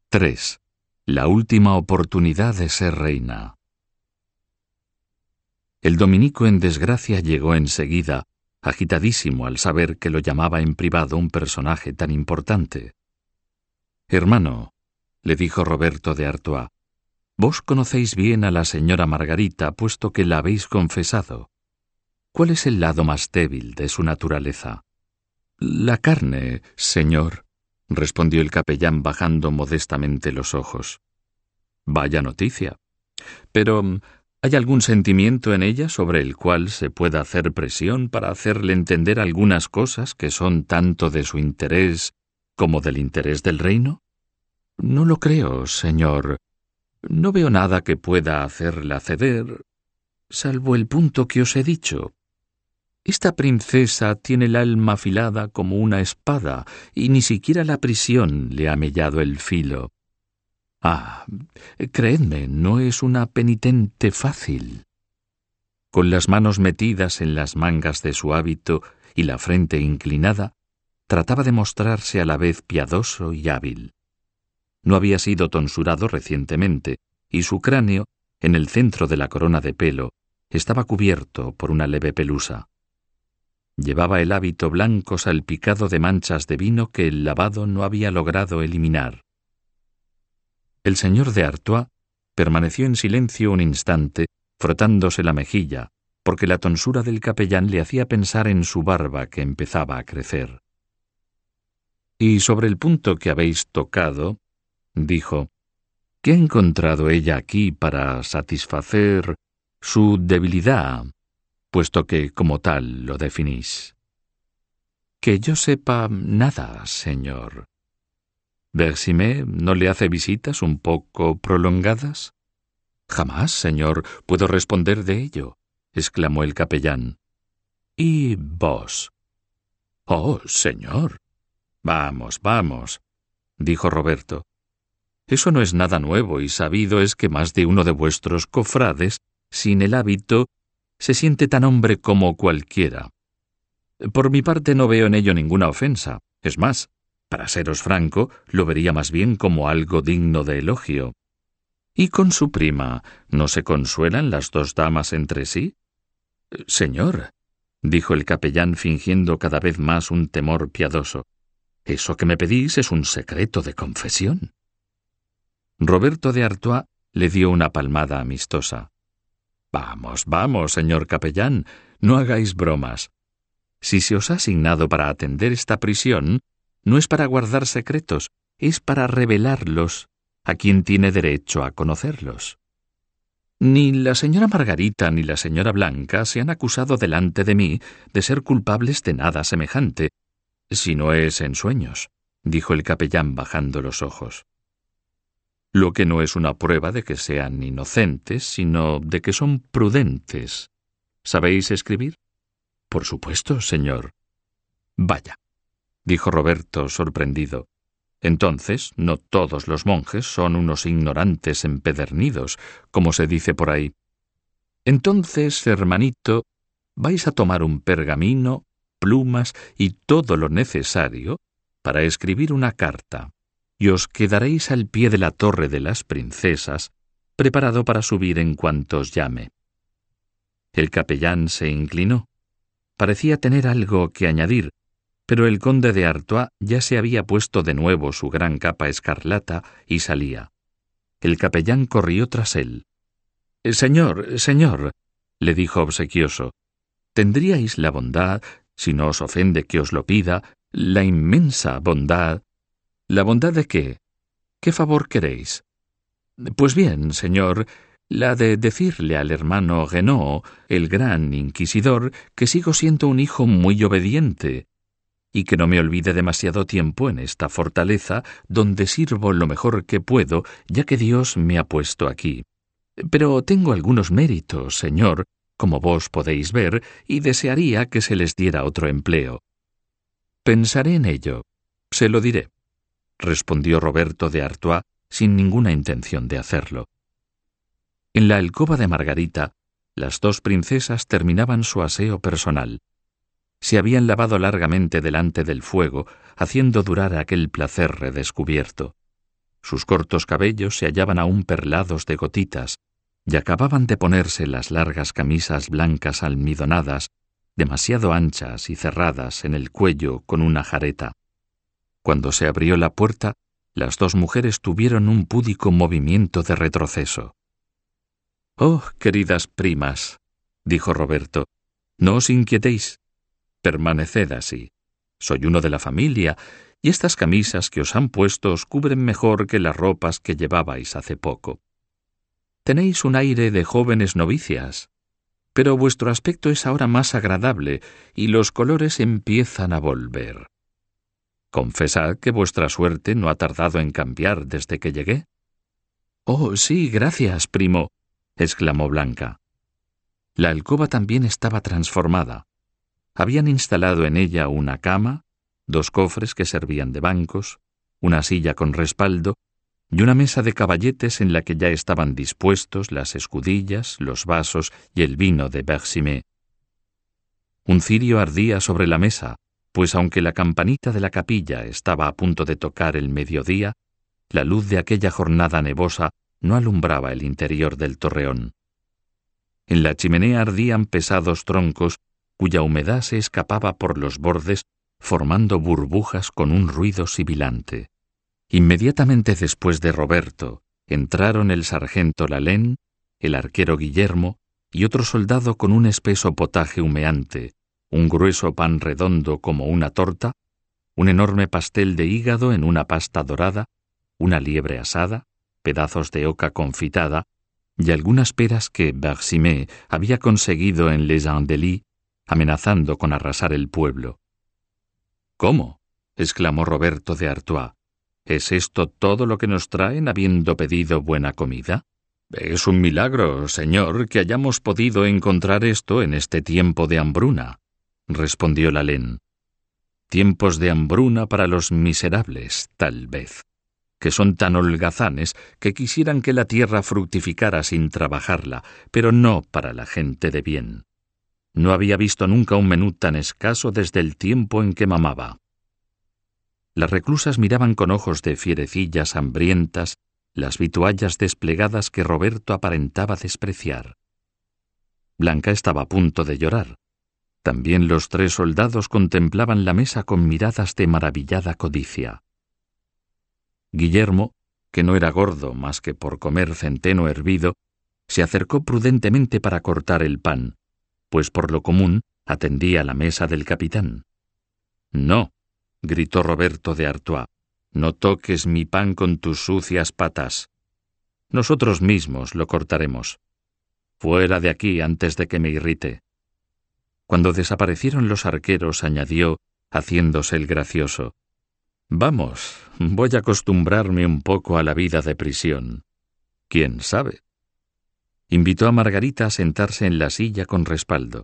3. La última oportunidad de ser reina. El dominico en desgracia llegó enseguida, agitadísimo al saber que lo llamaba en privado un personaje tan importante. «Hermano», le dijo Roberto de Artois, «vos conocéis bien a la señora Margarita, puesto que la habéis confesado. ¿Cuál es el lado más débil de su naturaleza?» «La carne, señor», respondió el capellán bajando modestamente los ojos. «Vaya noticia. Pero ¿hay algún sentimiento en ella sobre el cual se pueda hacer presión para hacerle entender algunas cosas que son tanto de su interés como del interés del reino?» «No lo creo, señor. No veo nada que pueda hacerla ceder, salvo el punto que os he dicho. Esta princesa tiene el alma afilada como una espada, y ni siquiera la prisión le ha mellado el filo. Ah, creedme, no es una penitente fácil». Con las manos metidas en las mangas de su hábito y la frente inclinada, trataba de mostrarse a la vez piadoso y hábil. No había sido tonsurado recientemente, y su cráneo, en el centro de la corona de pelo, estaba cubierto por una leve pelusa. Llevaba el hábito blanco salpicado de manchas de vino que el lavado no había logrado eliminar. El señor de Artois permaneció en silencio un instante, frotándose la mejilla, porque la tonsura del capellán le hacía pensar en su barba que empezaba a crecer. «Y sobre el punto que habéis tocado», dijo, «¿qué ha encontrado ella aquí para satisfacer su debilidad, puesto que como tal lo definís?» «Que yo sepa nada, señor». «¿Versimé no le hace visitas un poco prolongadas?» «Jamás, señor, puedo responder de ello», exclamó el capellán. «¿Y vos?» «Oh, señor». «Vamos, vamos», dijo Roberto. «Eso no es nada nuevo, y sabido es que más de uno de vuestros cofrades, sin el hábito, se siente tan hombre como cualquiera. Por mi parte no veo en ello ninguna ofensa. Es más, para seros franco, lo vería más bien como algo digno de elogio. ¿Y con su prima no se consuelan las dos damas entre sí?» «Señor», dijo el capellán fingiendo cada vez más un temor piadoso, «eso que me pedís es un secreto de confesión». Roberto de Artois le dio una palmada amistosa. «Vamos, vamos, señor capellán, no hagáis bromas. Si se os ha asignado para atender esta prisión, no es para guardar secretos, es para revelarlos a quien tiene derecho a conocerlos. Ni la señora Margarita ni la señora Blanca se han acusado delante de mí de ser culpables de nada semejante, si no es en sueños», dijo el capellán bajando los ojos. «Lo que no es una prueba de que sean inocentes, sino de que son prudentes. ¿Sabéis escribir?» «Por supuesto, señor». «Vaya», dijo Roberto sorprendido. «Entonces, no todos los monjes son unos ignorantes empedernidos, como se dice por ahí. Entonces, hermanito, vais a tomar un pergamino, plumas y todo lo necesario para escribir una carta, y os quedaréis al pie de la torre de las princesas, preparado para subir en cuanto os llame». El capellán se inclinó. Parecía tener algo que añadir, pero el conde de Artois ya se había puesto de nuevo su gran capa escarlata y salía. El capellán corrió tras él. «Señor, señor», le dijo obsequioso, «¿tendríais la bondad, si no os ofende que os lo pida, la inmensa bondad?» «¿La bondad de qué? ¿Qué favor queréis?» «Pues bien, señor, la de decirle al hermano Renaud, el gran inquisidor, que sigo siendo un hijo muy obediente, y que no me olvide demasiado tiempo en esta fortaleza, donde sirvo lo mejor que puedo, ya que Dios me ha puesto aquí. Pero tengo algunos méritos, señor, como vos podéis ver, y desearía que se les diera otro empleo». «Pensaré en ello. Se lo diré», respondió Roberto de Artois sin ninguna intención de hacerlo. En la alcoba de Margarita, las dos princesas terminaban su aseo personal. Se habían lavado largamente delante del fuego, haciendo durar aquel placer redescubierto. Sus cortos cabellos se hallaban aún perlados de gotitas, y acababan de ponerse las largas camisas blancas almidonadas, demasiado anchas y cerradas en el cuello con una jareta. Cuando se abrió la puerta, las dos mujeres tuvieron un púdico movimiento de retroceso. «Oh, queridas primas», dijo Roberto, «no os inquietéis. Permaneced así. Soy uno de la familia, y estas camisas que os han puesto os cubren mejor que las ropas que llevabais hace poco. Tenéis un aire de jóvenes novicias, pero vuestro aspecto es ahora más agradable y los colores empiezan a volver. Confesad que vuestra suerte no ha tardado en cambiar desde que llegué». «Oh, sí, gracias, primo», exclamó Blanca. La alcoba también estaba transformada. Habían instalado en ella una cama, 2 cofres que servían de bancos, una silla con respaldo y una mesa de caballetes en la que ya estaban dispuestos las escudillas, los vasos y el vino de Bersimé. Un cirio ardía sobre la mesa, pues aunque la campanita de la capilla estaba a punto de tocar el mediodía, la luz de aquella jornada nevosa no alumbraba el interior del torreón. En la chimenea ardían pesados troncos cuya humedad se escapaba por los bordes formando burbujas con un ruido sibilante. Inmediatamente después de Roberto entraron el sargento Lalén, el arquero Guillermo y otro soldado con un espeso potaje humeante, un grueso pan redondo como una torta, un enorme pastel de hígado en una pasta dorada, una liebre asada, pedazos de oca confitada y algunas peras que Bersimé había conseguido en Les Andelys, amenazando con arrasar el pueblo. «¿Cómo?», exclamó Roberto de Artois. «¿Es esto todo lo que nos traen habiendo pedido buena comida?». «Es un milagro, señor, que hayamos podido encontrar esto en este tiempo de hambruna», respondió Lalén. «Tiempos de hambruna para los miserables, tal vez, que son tan holgazanes que quisieran que la tierra fructificara sin trabajarla, pero no para la gente de bien. No había visto nunca un menú tan escaso desde el tiempo en que mamaba». Las reclusas miraban con ojos de fierecillas hambrientas las vituallas desplegadas que Roberto aparentaba despreciar. Blanca estaba a punto de llorar. También los 3 soldados contemplaban la mesa con miradas de maravillada codicia. Guillermo, que no era gordo más que por comer centeno hervido, se acercó prudentemente para cortar el pan, pues por lo común atendía la mesa del capitán. «No», gritó Roberto de Artois, «no toques mi pan con tus sucias patas. Nosotros mismos lo cortaremos. Fuera de aquí antes de que me irrite». Cuando desaparecieron los arqueros, añadió, haciéndose el gracioso, «Vamos, voy a acostumbrarme un poco a la vida de prisión. ¿Quién sabe?». Invitó a Margarita a sentarse en la silla con respaldo.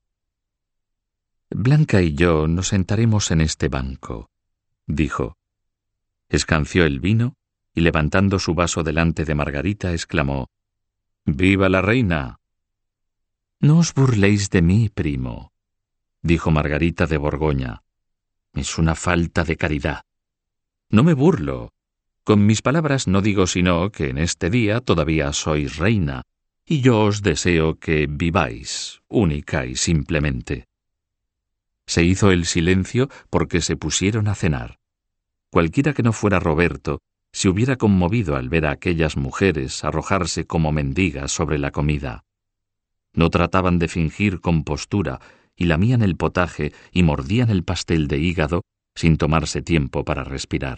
«Blanca y yo nos sentaremos en este banco», dijo. Escanció el vino y, levantando su vaso delante de Margarita, exclamó, «¡Viva la reina!». «No os burléis de mí, primo», dijo Margarita de Borgoña. «Es una falta de caridad». «No me burlo. Con mis palabras no digo sino que en este día todavía sois reina, y yo os deseo que viváis, única y simplemente». Se hizo el silencio porque se pusieron a cenar. Cualquiera que no fuera Roberto se hubiera conmovido al ver a aquellas mujeres arrojarse como mendigas sobre la comida. No trataban de fingir compostura y lamían el potaje y mordían el pastel de hígado sin tomarse tiempo para respirar.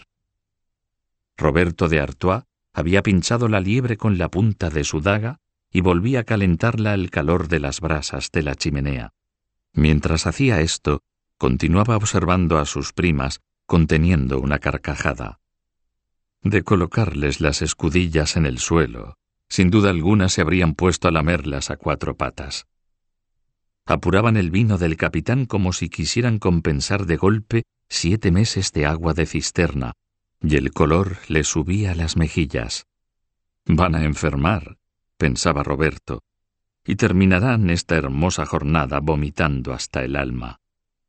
Roberto de Artois había pinchado la liebre con la punta de su daga y volvía a calentarla al calor de las brasas de la chimenea. Mientras hacía esto, continuaba observando a sus primas, conteniendo una carcajada. De colocarles las escudillas en el suelo, sin duda alguna se habrían puesto a lamerlas a 4 patas. Apuraban el vino del capitán como si quisieran compensar de golpe 7 meses de agua de cisterna, y el color le subía a las mejillas. «Van a enfermar», pensaba Roberto, «y terminarán esta hermosa jornada vomitando hasta el alma».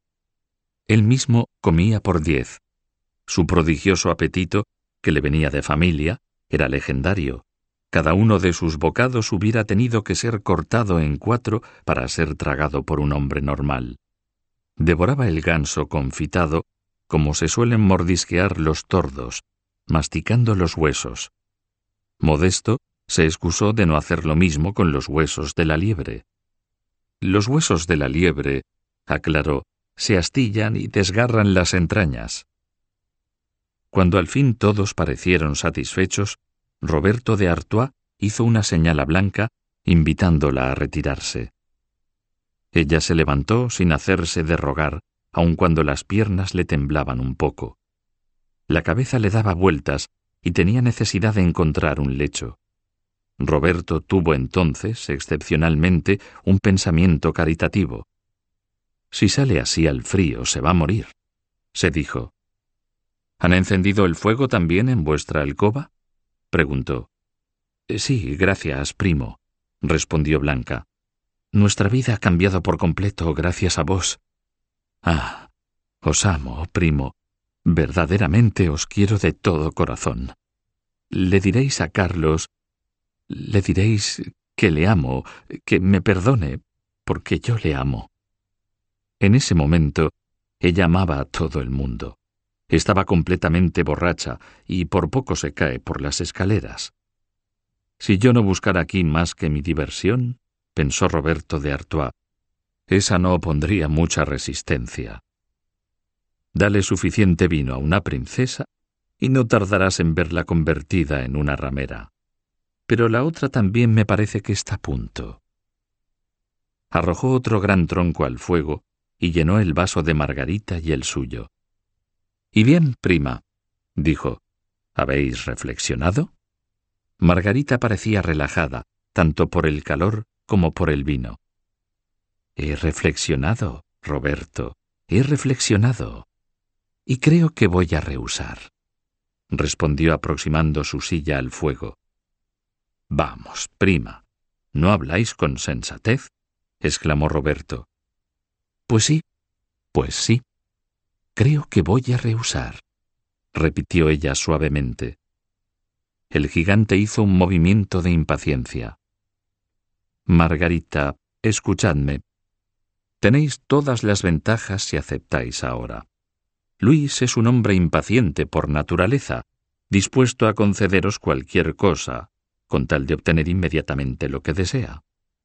Él mismo comía por 10. Su prodigioso apetito, que le venía de familia, era legendario. Cada uno de sus bocados hubiera tenido que ser cortado en 4 para ser tragado por un hombre normal. Devoraba el ganso confitado como se suelen mordisquear los tordos, masticando los huesos. Modesto se excusó de no hacer lo mismo con los huesos de la liebre. Los huesos de la liebre, aclaró, se astillan y desgarran las entrañas. Cuando al fin todos parecieron satisfechos, Roberto de Artois hizo una señal a Blanca, invitándola a retirarse. Ella se levantó sin hacerse de rogar, aun cuando las piernas le temblaban un poco. La cabeza le daba vueltas y tenía necesidad de encontrar un lecho. Roberto tuvo entonces, excepcionalmente, un pensamiento caritativo. «Si sale así al frío, se va a morir», se dijo. «¿Han encendido el fuego también en vuestra alcoba?», preguntó. «Sí, gracias, primo», respondió Blanca. «Nuestra vida ha cambiado por completo gracias a vos». «Ah, os amo, primo. Verdaderamente os quiero de todo corazón. Le diréis a Carlos, le diréis que le amo, que me perdone, porque yo le amo». En ese momento, ella amaba a todo el mundo. Estaba completamente borracha y por poco se cae por las escaleras. «Si yo no buscara aquí más que mi diversión», pensó Roberto de Artois, «esa no opondría mucha resistencia. Dale suficiente vino a una princesa y no tardarás en verla convertida en una ramera. Pero la otra también me parece que está a punto». Arrojó otro gran tronco al fuego y llenó el vaso de Margarita y el suyo. «Y bien, prima», dijo, «¿habéis reflexionado?». Margarita parecía relajada, tanto por el calor como por el vino. «He reflexionado, Roberto, he reflexionado. Y creo que voy a rehusar», respondió aproximando su silla al fuego. «Vamos, prima, ¿no habláis con sensatez?», exclamó Roberto. «Pues sí, creo que voy a rehusar», repitió ella suavemente. El gigante hizo un movimiento de impaciencia. «Margarita, escuchadme. Tenéis todas las ventajas si aceptáis ahora. Luis es un hombre impaciente por naturaleza, dispuesto a concederos cualquier cosa, con tal de obtener inmediatamente lo que desea.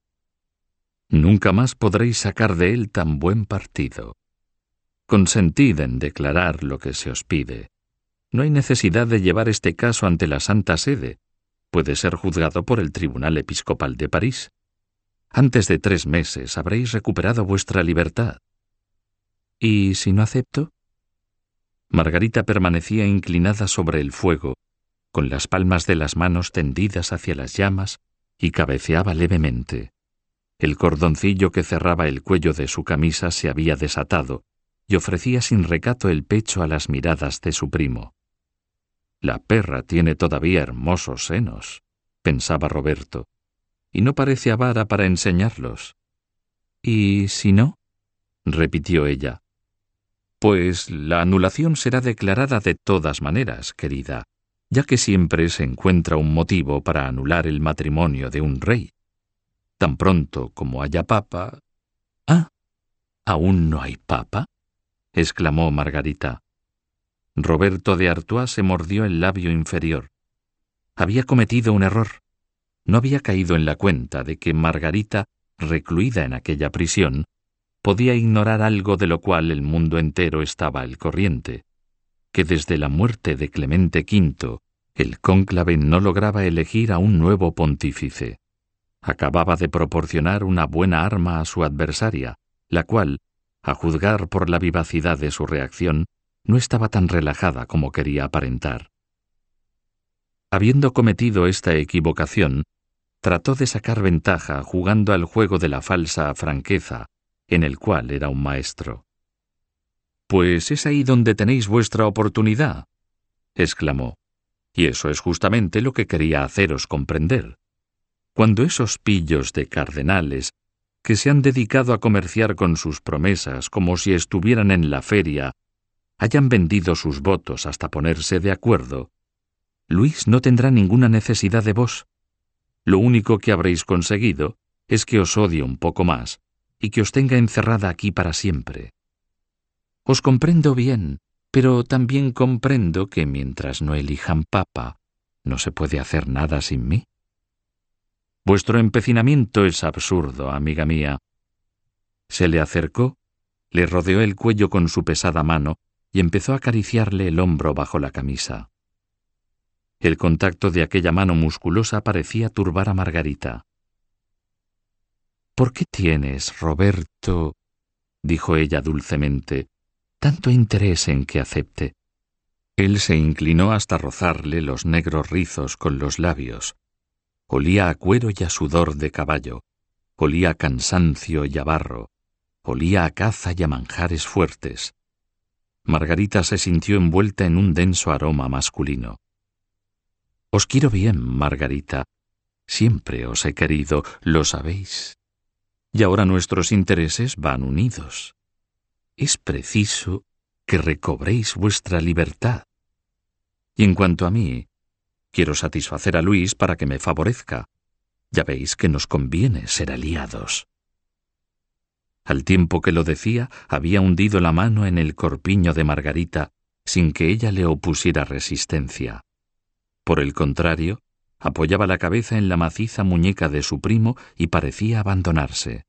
Nunca más podréis sacar de él tan buen partido. Consentid en declarar lo que se os pide. No hay necesidad de llevar este caso ante la Santa Sede. Puede ser juzgado por el Tribunal Episcopal de París. Antes de 3 meses habréis recuperado vuestra libertad». «¿Y si no acepto?». Margarita permanecía inclinada sobre el fuego, con las palmas de las manos tendidas hacia las llamas, y cabeceaba levemente. El cordoncillo que cerraba el cuello de su camisa se había desatado, y ofrecía sin recato el pecho a las miradas de su primo. «La perra tiene todavía hermosos senos», pensaba Roberto, «y no parece avara para enseñarlos». «¿Y si no?», repitió ella. «Pues la anulación será declarada de todas maneras, querida, ya que siempre se encuentra un motivo para anular el matrimonio de un rey. Tan pronto como haya papa». «Ah, ¿aún no hay papa?», exclamó Margarita. Roberto de Artois se mordió el labio inferior. Había cometido un error. No había caído en la cuenta de que Margarita, recluida en aquella prisión, podía ignorar algo de lo cual el mundo entero estaba al corriente, que desde la muerte de Clemente V, el cónclave no lograba elegir a un nuevo pontífice. Acababa de proporcionar una buena arma a su adversaria, la cual, a juzgar por la vivacidad de su reacción, no estaba tan relajada como quería aparentar. Habiendo cometido esta equivocación, trató de sacar ventaja jugando al juego de la falsa franqueza, en el cual era un maestro. «Pues es ahí donde tenéis vuestra oportunidad», exclamó, «y eso es justamente lo que quería haceros comprender. Cuando esos pillos de cardenales, que se han dedicado a comerciar con sus promesas como si estuvieran en la feria, hayan vendido sus votos hasta ponerse de acuerdo, Luis no tendrá ninguna necesidad de vos. Lo único que habréis conseguido es que os odie un poco más y que os tenga encerrada aquí para siempre. Os comprendo bien, pero también comprendo que mientras no elijan papa, no se puede hacer nada sin mí. Vuestro empecinamiento es absurdo, amiga mía. Se le acercó, le rodeó el cuello con su pesada mano y empezó a acariciarle el hombro bajo la camisa. El contacto de aquella mano musculosa parecía turbar a Margarita. «¿Por qué tienes, Roberto?» dijo ella dulcemente, «tanto interés en que acepte?» Él se inclinó hasta rozarle los negros rizos con los labios. Olía a cuero y a sudor de caballo, olía a cansancio y a barro, olía a caza y a manjares fuertes. Margarita se sintió envuelta en un denso aroma masculino. «Os quiero bien, Margarita. Siempre os he querido, lo sabéis. Y ahora nuestros intereses van unidos. Es preciso que recobréis vuestra libertad. Y en cuanto a mí, quiero satisfacer a Luis para que me favorezca. Ya veis que nos conviene ser aliados». Al tiempo que lo decía, había hundido la mano en el corpiño de Margarita sin que ella le opusiera resistencia. Por el contrario, apoyaba la cabeza en la maciza muñeca de su primo y parecía abandonarse.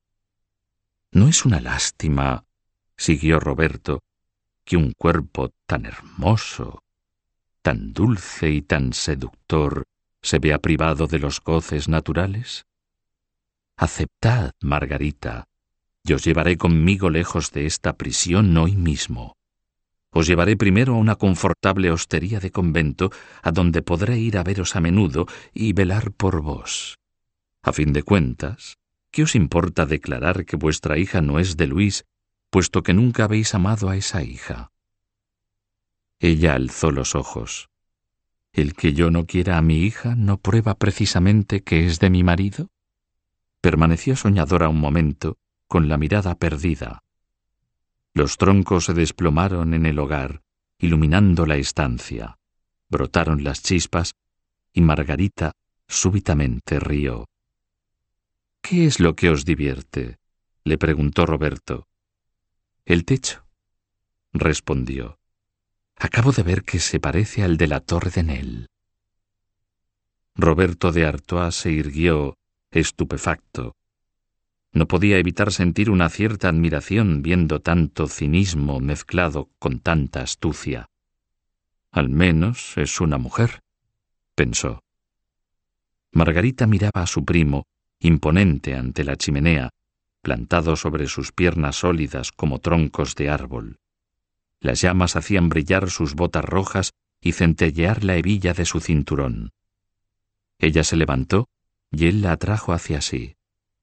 «¿No es una lástima», siguió Roberto, «que un cuerpo tan hermoso, tan dulce y tan seductor se vea privado de los goces naturales? Aceptad, Margarita, y os llevaré conmigo lejos de esta prisión hoy mismo. Os llevaré primero a una confortable hostería de convento, a donde podré ir a veros a menudo y velar por vos. A fin de cuentas, ¿qué os importa declarar que vuestra hija no es de Luis, puesto que nunca habéis amado a esa hija?» Ella alzó los ojos. ¿El que yo no quiera a mi hija no prueba precisamente que es de mi marido? Permaneció soñadora un momento, con la mirada perdida. Los troncos se desplomaron en el hogar, iluminando la estancia. Brotaron las chispas y Margarita súbitamente rió. «¿Qué es lo que os divierte?», le preguntó Roberto. «El techo», respondió. «Acabo de ver que se parece al de la Torre de Nesle». Roberto de Artois se irguió, estupefacto. No podía evitar sentir una cierta admiración viendo tanto cinismo mezclado con tanta astucia. «Al menos es una mujer», pensó. Margarita miraba a su primo, imponente ante la chimenea, plantado sobre sus piernas sólidas como troncos de árbol. Las llamas hacían brillar sus botas rojas y centellear la hebilla de su cinturón. Ella se levantó y él la atrajo hacia sí.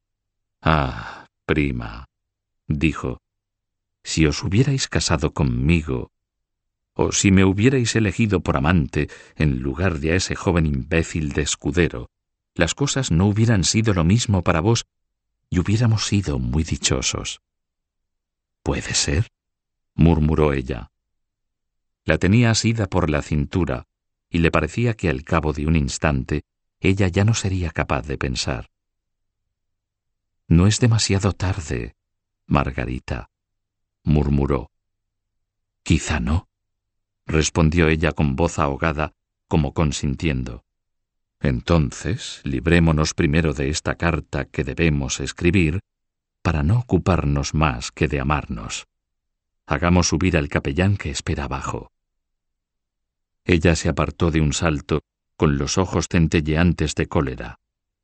«Ah, prima», dijo, «si os hubierais casado conmigo, o si me hubierais elegido por amante en lugar de a ese joven imbécil de escudero, las cosas no hubieran sido lo mismo para vos y hubiéramos sido muy dichosos». «¿Puede ser?», murmuró ella. La tenía asida por la cintura y le parecía que al cabo de un instante ella ya no sería capaz de pensar. «No es demasiado tarde, Margarita», murmuró. «Quizá no», respondió ella con voz ahogada, como consintiendo. «Entonces, librémonos primero de esta carta que debemos escribir, para no ocuparnos más que de amarnos. Hagamos subir al capellán que espera abajo». Ella se apartó de un salto, con los ojos centelleantes de cólera.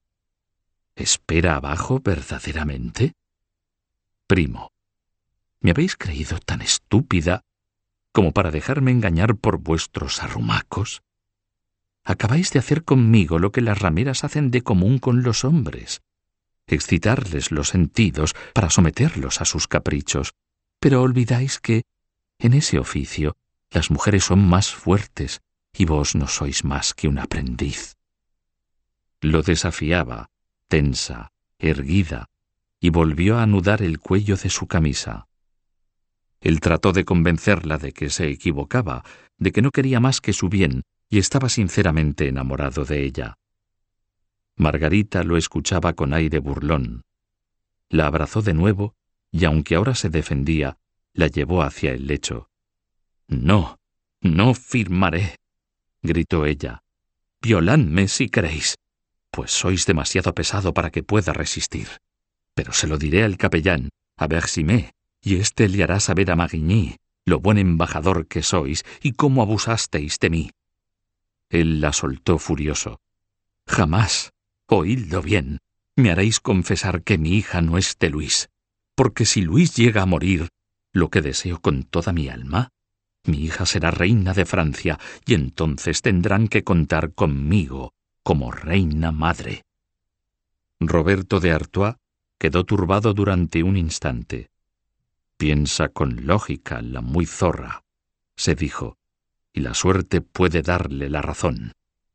«¿Espera abajo verdaderamente? Primo, ¿me habéis creído tan estúpida como para dejarme engañar por vuestros arrumacos? Acabáis de hacer conmigo lo que las rameras hacen de común con los hombres, excitarles los sentidos para someterlos a sus caprichos, pero olvidáis que, en ese oficio, las mujeres son más fuertes y vos no sois más que un aprendiz». Lo desafiaba, tensa, erguida, y volvió a anudar el cuello de su camisa. Él trató de convencerla de que se equivocaba, de que no quería más que su bien, y estaba sinceramente enamorado de ella. Margarita lo escuchaba con aire burlón. La abrazó de nuevo y, aunque ahora se defendía, la llevó hacia el lecho. «No, no firmaré», gritó ella. «Violadme si queréis, pues sois demasiado pesado para que pueda resistir. Pero se lo diré al capellán, a Bersimé, y éste le hará saber a Marigny lo buen embajador que sois y cómo abusasteis de mí». Él la soltó furioso. «Jamás, oídlo bien, me haréis confesar que mi hija no es de Luis, porque si Luis llega a morir, lo que deseo con toda mi alma, mi hija será reina de Francia y entonces tendrán que contar conmigo como reina madre». Roberto de Artois quedó turbado durante un instante. «Piensa con lógica, la muy zorra», se dijo, «y la suerte puede darle la razón».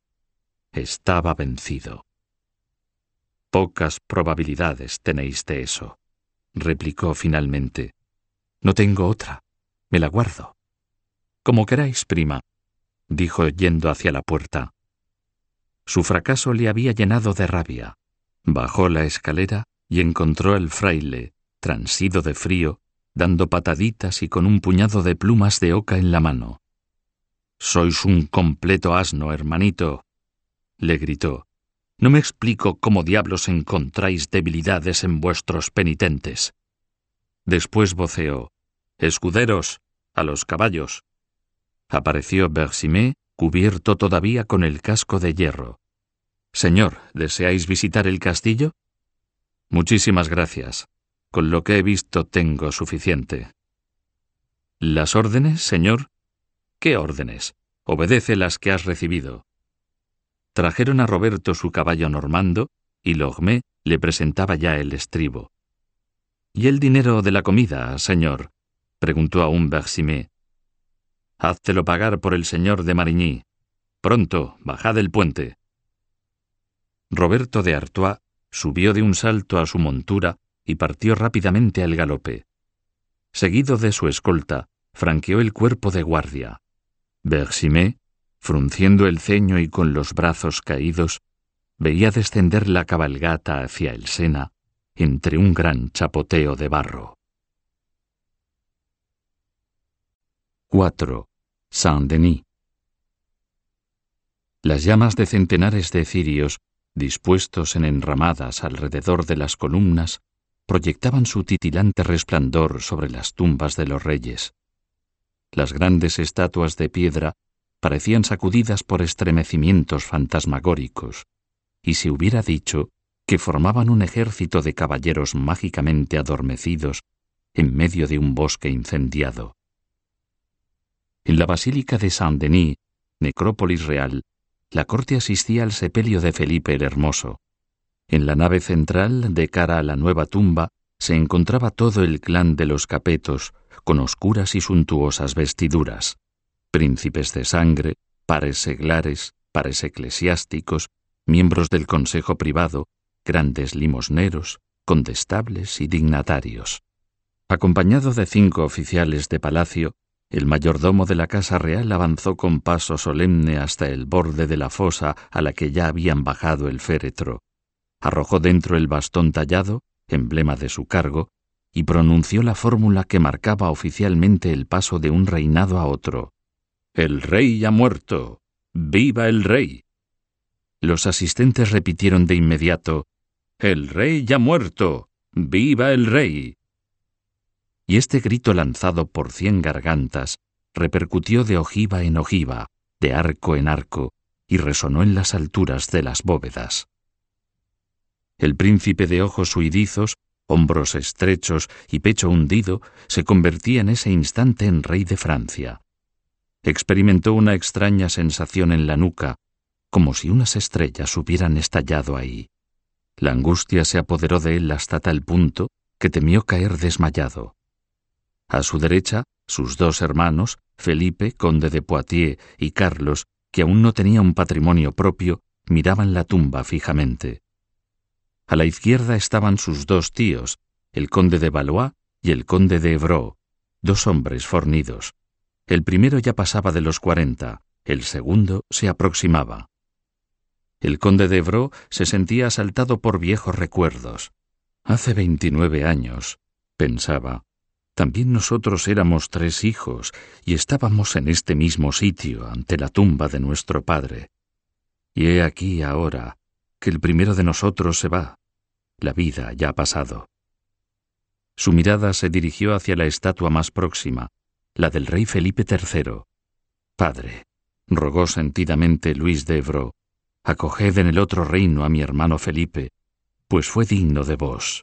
Estaba vencido. «Pocas probabilidades tenéis de eso», replicó finalmente. «No tengo otra. Me la guardo». «Como queráis, prima», dijo yendo hacia la puerta. Su fracaso le había llenado de rabia. Bajó la escalera y encontró al fraile, transido de frío, dando pataditas y con un puñado de plumas de oca en la mano. «Sois un completo asno, hermanito», le gritó. «No me explico cómo diablos encontráis debilidades en vuestros penitentes». Después voceó: «Escuderos, a los caballos». Apareció Bersimé, cubierto todavía con el casco de hierro. «Señor, ¿deseáis visitar el castillo?» «Muchísimas gracias. Con lo que he visto tengo suficiente». «¿Las órdenes, señor?» «¿Qué órdenes? Obedece las que has recibido». Trajeron a Roberto su caballo normando y Lormé le presentaba ya el estribo. «¿Y el dinero de la comida, señor?», preguntó aún Bersimé. «Háztelo pagar por el señor de Marigny. Pronto, bajad el puente». Roberto de Artois subió de un salto a su montura y partió rápidamente al galope. Seguido de su escolta, franqueó el cuerpo de guardia. Bersimé, frunciendo el ceño y con los brazos caídos, veía descender la cabalgata hacia el Sena entre un gran chapoteo de barro. 4. Saint-Denis. Las llamas de centenares de cirios, dispuestos en enramadas alrededor de las columnas, proyectaban su titilante resplandor sobre las tumbas de los reyes. Las grandes estatuas de piedra parecían sacudidas por estremecimientos fantasmagóricos, y se hubiera dicho que formaban un ejército de caballeros mágicamente adormecidos en medio de un bosque incendiado. En la Basílica de Saint-Denis, necrópolis real, la corte asistía al sepelio de Felipe el Hermoso. En la nave central, de cara a la nueva tumba, se encontraba todo el clan de los Capetos, con oscuras y suntuosas vestiduras. Príncipes de sangre, pares seglares, pares eclesiásticos, miembros del consejo privado, grandes limosneros, condestables y dignatarios. Acompañado de 5 oficiales de palacio, el mayordomo de la Casa Real avanzó con paso solemne hasta el borde de la fosa a la que ya habían bajado el féretro. Arrojó dentro el bastón tallado, emblema de su cargo, y pronunció la fórmula que marcaba oficialmente el paso de un reinado a otro. «El rey ha muerto. ¡Viva el rey!». Los asistentes repitieron de inmediato: «El rey ha muerto. ¡Viva el rey!». Y este grito lanzado por 100 gargantas repercutió de ojiva en ojiva, de arco en arco, y resonó en las alturas de las bóvedas. El príncipe de ojos huidizos, hombros estrechos y pecho hundido, se convertía en ese instante en rey de Francia. Experimentó una extraña sensación en la nuca, como si unas estrellas hubieran estallado ahí. La angustia se apoderó de él hasta tal punto que temió caer desmayado. A su derecha, sus 2 hermanos, Felipe, conde de Poitiers, y Carlos, que aún no tenía un patrimonio propio, miraban la tumba fijamente. A la izquierda estaban sus 2 tíos, el conde de Valois y el conde de Evreux, 2 hombres fornidos. El primero ya pasaba de los 40, El segundo se aproximaba. El conde de Évreux se sentía asaltado por viejos recuerdos. Hace 29 años, pensaba, también nosotros éramos 3 hijos y estábamos en este mismo sitio ante la tumba de nuestro padre. Y he aquí ahora que el primero de nosotros se va. La vida ya ha pasado. Su mirada se dirigió hacia la estatua más próxima, la del rey Felipe III. Padre, rogó sentidamente Luis de Évreux, acoged en el otro reino a mi hermano Felipe, pues fue digno de vos.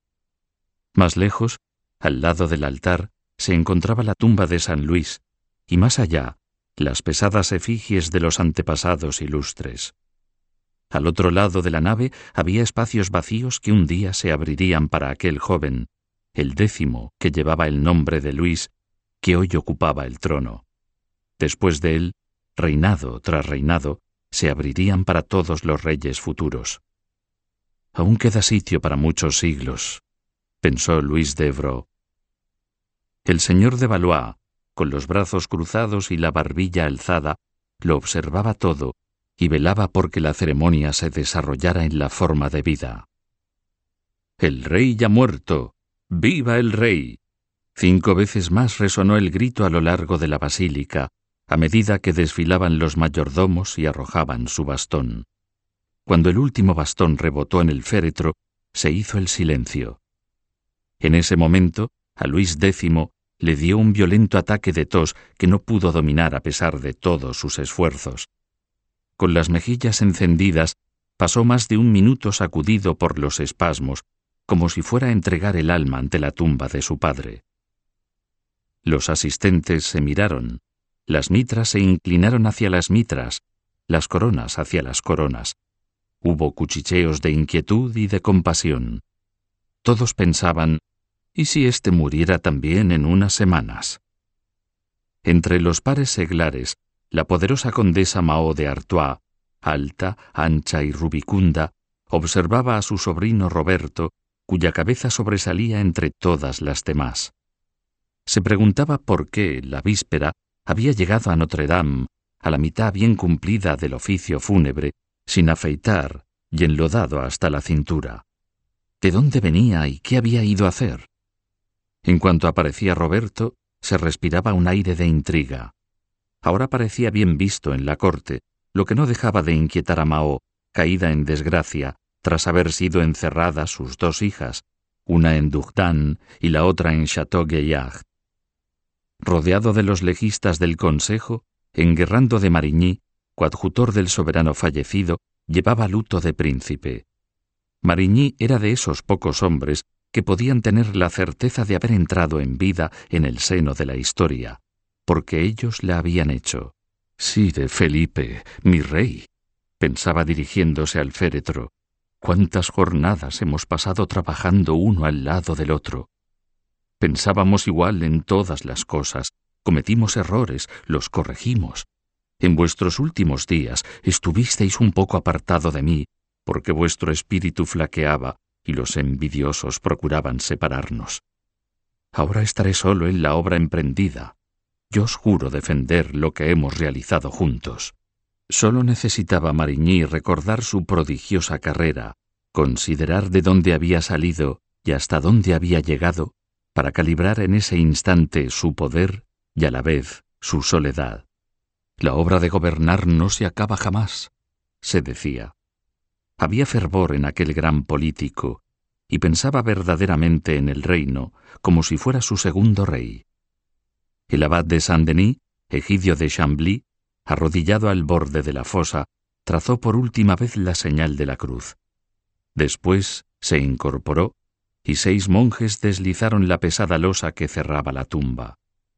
Más lejos, al lado del altar, se encontraba la tumba de San Luis, y más allá, las pesadas efigies de los antepasados ilustres. Al otro lado de la nave había espacios vacíos que un día se abrirían para aquel joven, el 10º, que llevaba el nombre de Luis, que hoy ocupaba el trono. Después de él, reinado tras reinado, se abrirían para todos los reyes futuros. Aún queda sitio para muchos siglos, pensó Luis de Évreux. El señor de Valois, con los brazos cruzados y la barbilla alzada, lo observaba todo y velaba porque la ceremonia se desarrollara en la forma debida. «El rey ya muerto! ¡Viva el rey!». 5 veces más resonó el grito a lo largo de la basílica, a medida que desfilaban los mayordomos y arrojaban su bastón. Cuando el último bastón rebotó en el féretro, se hizo el silencio. En ese momento, a Luis X le dio un violento ataque de tos que no pudo dominar a pesar de todos sus esfuerzos. Con las mejillas encendidas, pasó más de 1 minuto sacudido por los espasmos, como si fuera a entregar el alma ante la tumba de su padre. Los asistentes se miraron, las mitras se inclinaron hacia las mitras, las coronas hacia las coronas. Hubo cuchicheos de inquietud y de compasión. Todos pensaban, ¿y si éste muriera también en unas semanas? Entre los pares seglares, la poderosa condesa Mao de Artois, alta, ancha y rubicunda, observaba a su sobrino Roberto, cuya cabeza sobresalía entre todas las demás. Se preguntaba por qué, la víspera, había llegado a Notre Dame, a la mitad bien cumplida del oficio fúnebre, sin afeitar y enlodado hasta la cintura. ¿De dónde venía y qué había ido a hacer? En cuanto aparecía Roberto, se respiraba un aire de intriga. Ahora parecía bien visto en la corte, lo que no dejaba de inquietar a Mao, caída en desgracia, tras haber sido encerradas sus 2 hijas, una en Dourdan y la otra en Château-Gaillard. Rodeado de los legistas del Consejo, Enguerrando de Marigny, coadjutor del soberano fallecido, llevaba luto de príncipe. Marigny era de esos pocos hombres que podían tener la certeza de haber entrado en vida en el seno de la historia, porque ellos la habían hecho. «Sire Felipe, mi rey», pensaba dirigiéndose al féretro, «cuántas jornadas hemos pasado trabajando uno al lado del otro. Pensábamos igual en todas las cosas, cometimos errores, los corregimos. En vuestros últimos días estuvisteis un poco apartado de mí, porque vuestro espíritu flaqueaba y los envidiosos procuraban separarnos. Ahora estaré solo en la obra emprendida. Yo os juro defender lo que hemos realizado juntos». Solo necesitaba Marigny recordar su prodigiosa carrera, considerar de dónde había salido y hasta dónde había llegado, para calibrar en ese instante su poder y a la vez su soledad. «La obra de gobernar no se acaba jamás», se decía. Había fervor en aquel gran político, y pensaba verdaderamente en el reino como si fuera su segundo rey. El abad de Saint-Denis, Egidio de Chambly, arrodillado al borde de la fosa, trazó por última vez la señal de la cruz. Después se incorporó, y 6 monjes deslizaron la pesada losa que cerraba la tumba.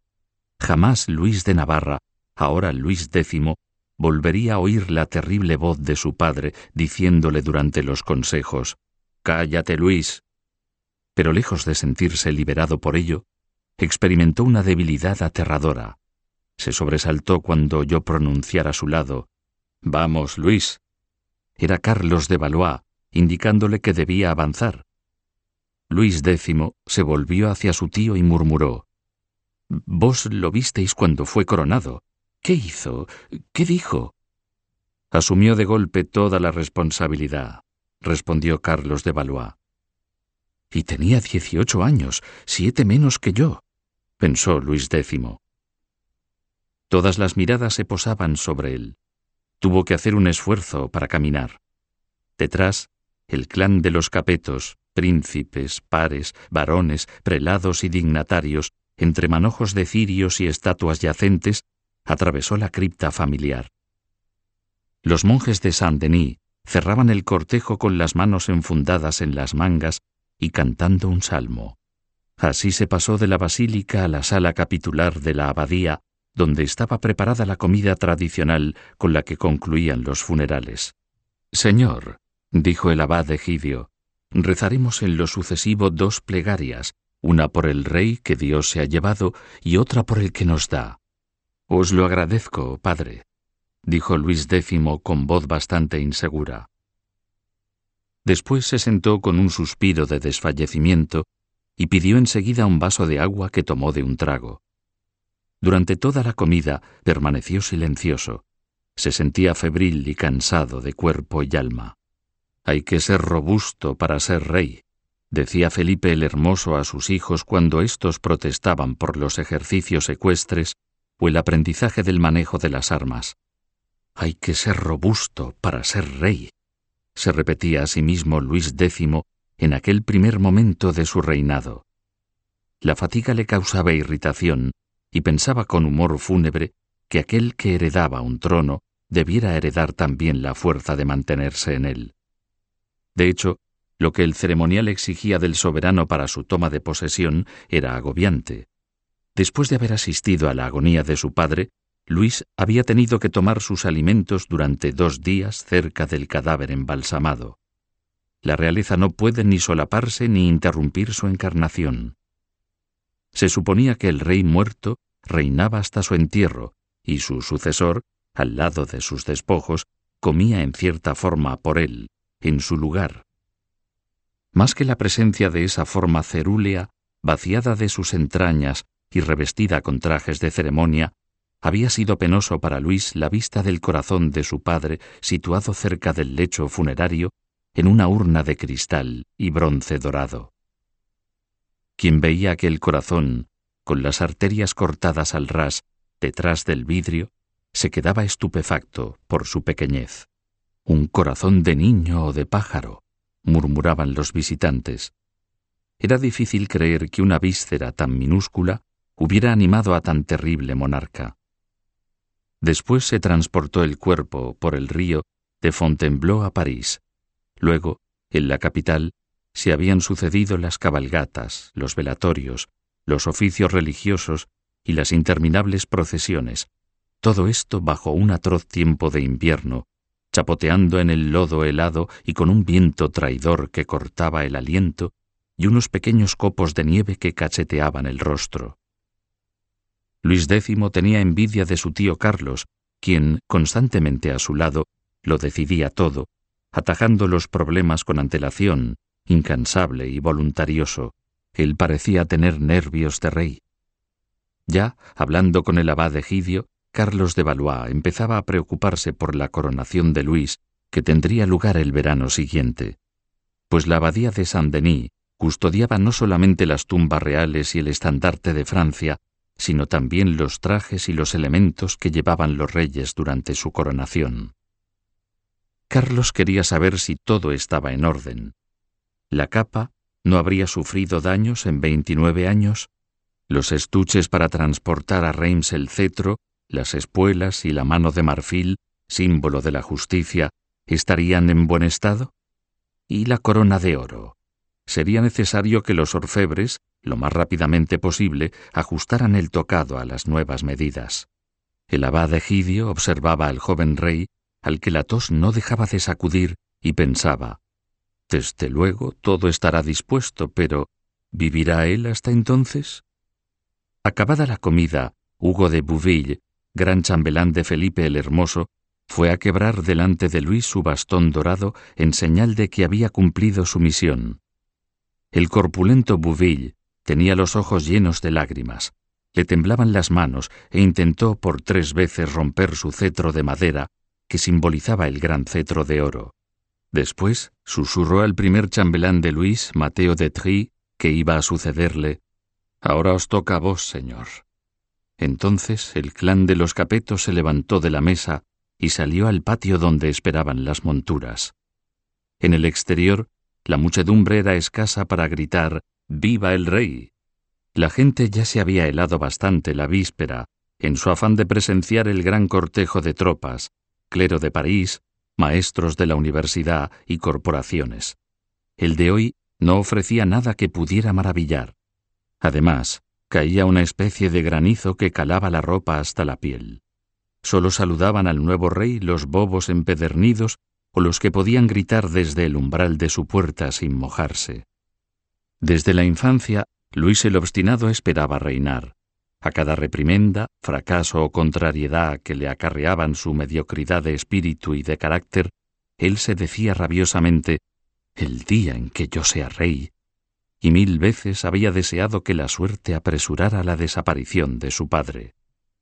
Jamás Luis de Navarra, ahora Luis X, volvería a oír la terrible voz de su padre diciéndole durante los consejos: «Cállate, Luis». Pero lejos de sentirse liberado por ello, experimentó una debilidad aterradora. Se sobresaltó cuando oyó pronunciar a su lado: «Vamos, Luis». Era Carlos de Valois, indicándole que debía avanzar. Luis X se volvió hacia su tío y murmuró: «Vos lo visteis cuando fue coronado. ¿Qué hizo? ¿Qué dijo? Asumió de golpe toda la responsabilidad, respondió Carlos de Valois. Y tenía 18 años, 7 menos que yo, pensó Luis X. Todas las miradas se posaban sobre él. Tuvo que hacer un esfuerzo para caminar. Detrás, el clan de los Capetos, príncipes, pares, varones, prelados y dignatarios, entre manojos de cirios y estatuas yacentes, atravesó la cripta familiar. Los monjes de Saint-Denis cerraban el cortejo con las manos enfundadas en las mangas y cantando un salmo. Así se pasó de la basílica a la sala capitular de la abadía, donde estaba preparada la comida tradicional con la que concluían los funerales. «Señor», dijo el abad Egidio, «rezaremos en lo sucesivo 2 plegarias, una por el rey que Dios se ha llevado y otra por el que nos da». «Os lo agradezco, padre», dijo Luis X con voz bastante insegura. Después se sentó con un suspiro de desfallecimiento y pidió enseguida un vaso de agua que tomó de un trago. Durante toda la comida permaneció silencioso. Se sentía febril y cansado de cuerpo y alma. «Hay que ser robusto para ser rey», decía Felipe el Hermoso a sus hijos cuando éstos protestaban por los ejercicios ecuestres o el aprendizaje del manejo de las armas. «Hay que ser robusto para ser rey», se repetía a sí mismo Luis X en aquel primer momento de su reinado. La fatiga le causaba irritación y pensaba con humor fúnebre que aquel que heredaba un trono debiera heredar también la fuerza de mantenerse en él. De hecho, lo que el ceremonial exigía del soberano para su toma de posesión era agobiante. Después de haber asistido a la agonía de su padre, Luis había tenido que tomar sus alimentos durante 2 días cerca del cadáver embalsamado. La realeza no puede ni solaparse ni interrumpir su encarnación. Se suponía que el rey muerto reinaba hasta su entierro y su sucesor, al lado de sus despojos, comía en cierta forma por él, en su lugar. Más que la presencia de esa forma cerúlea, vaciada de sus entrañas y revestida con trajes de ceremonia, había sido penoso para Luis la vista del corazón de su padre situado cerca del lecho funerario en una urna de cristal y bronce dorado. Quien veía aquel corazón, con las arterias cortadas al ras, detrás del vidrio, se quedaba estupefacto por su pequeñez. «Un corazón de niño o de pájaro», murmuraban los visitantes. Era difícil creer que una víscera tan minúscula hubiera animado a tan terrible monarca. Después se transportó el cuerpo por el río de Fontainebleau a París. Luego, en la capital, se habían sucedido las cabalgatas, los velatorios, los oficios religiosos y las interminables procesiones, todo esto bajo un atroz tiempo de invierno, chapoteando en el lodo helado y con un viento traidor que cortaba el aliento y unos pequeños copos de nieve que cacheteaban el rostro. Luis X tenía envidia de su tío Carlos, quien, constantemente a su lado, lo decidía todo, atajando los problemas con antelación, incansable y voluntarioso. Él parecía tener nervios de rey. Ya, hablando con el abad Egidio, Carlos de Valois empezaba a preocuparse por la coronación de Luis, que tendría lugar el verano siguiente, pues la abadía de Saint-Denis custodiaba no solamente las tumbas reales y el estandarte de Francia, sino también los trajes y los elementos que llevaban los reyes durante su coronación. Carlos quería saber si todo estaba en orden. La capa no habría sufrido daños en 29 años, los estuches para transportar a Reims el cetro, las espuelas y la mano de marfil, símbolo de la justicia, ¿estarían en buen estado? ¿Y la corona de oro? Sería necesario que los orfebres, lo más rápidamente posible, ajustaran el tocado a las nuevas medidas. El abad Egidio observaba al joven rey, al que la tos no dejaba de sacudir, y pensaba: «Desde luego todo estará dispuesto, pero ¿vivirá él hasta entonces?». Acabada la comida, Hugo de Bouville, gran chambelán de Felipe el Hermoso, fue a quebrar delante de Luis su bastón dorado en señal de que había cumplido su misión. El corpulento Bouville tenía los ojos llenos de lágrimas. Le temblaban las manos e intentó por 3 veces romper su cetro de madera, que simbolizaba el gran cetro de oro. Después susurró al primer chambelán de Luis, Mateo de Trie, que iba a sucederle: «Ahora os toca a vos, señor». Entonces el clan de los Capetos se levantó de la mesa y salió al patio donde esperaban las monturas. En el exterior, la muchedumbre era escasa para gritar «¡Viva el rey!». La gente ya se había helado bastante la víspera, en su afán de presenciar el gran cortejo de tropas, clero de París, maestros de la universidad y corporaciones. El de hoy no ofrecía nada que pudiera maravillar. Además, caía una especie de granizo que calaba la ropa hasta la piel. Solo saludaban al nuevo rey los bobos empedernidos o los que podían gritar desde el umbral de su puerta sin mojarse. Desde la infancia, Luis el Obstinado esperaba reinar. A cada reprimenda, fracaso o contrariedad que le acarreaban su mediocridad de espíritu y de carácter, él se decía rabiosamente: «El día en que yo sea rey», y 1000 veces había deseado que la suerte apresurara la desaparición de su padre.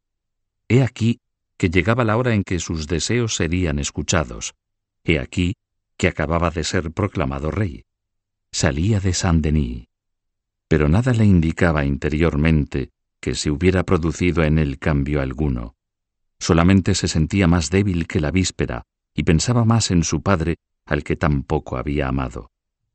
He aquí que llegaba la hora en que sus deseos serían escuchados. He aquí que acababa de ser proclamado rey. Salía de Saint-Denis. Pero nada le indicaba interiormente que se hubiera producido en él cambio alguno. Solamente se sentía más débil que la víspera y pensaba más en su padre, al que tampoco había amado.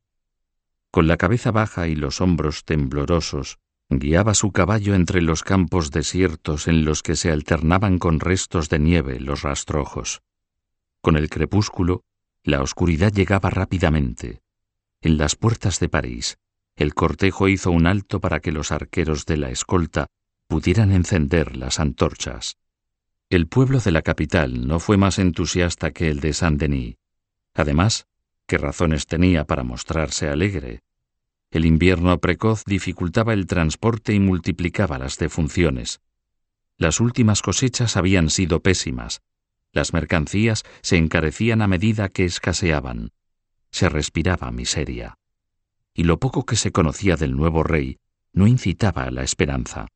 Con la cabeza baja y los hombros temblorosos, guiaba su caballo entre los campos desiertos en los que se alternaban con restos de nieve los rastrojos. Con el crepúsculo, la oscuridad llegaba rápidamente. En las puertas de París, el cortejo hizo un alto para que los arqueros de la escolta pudieran encender las antorchas. El pueblo de la capital no fue más entusiasta que el de Saint-Denis. Además, ¿qué razones tenía para mostrarse alegre? El invierno precoz dificultaba el transporte y multiplicaba las defunciones. Las últimas cosechas habían sido pésimas. Las mercancías se encarecían a medida que escaseaban. Se respiraba miseria. Y lo poco que se conocía del nuevo rey no incitaba a la esperanza.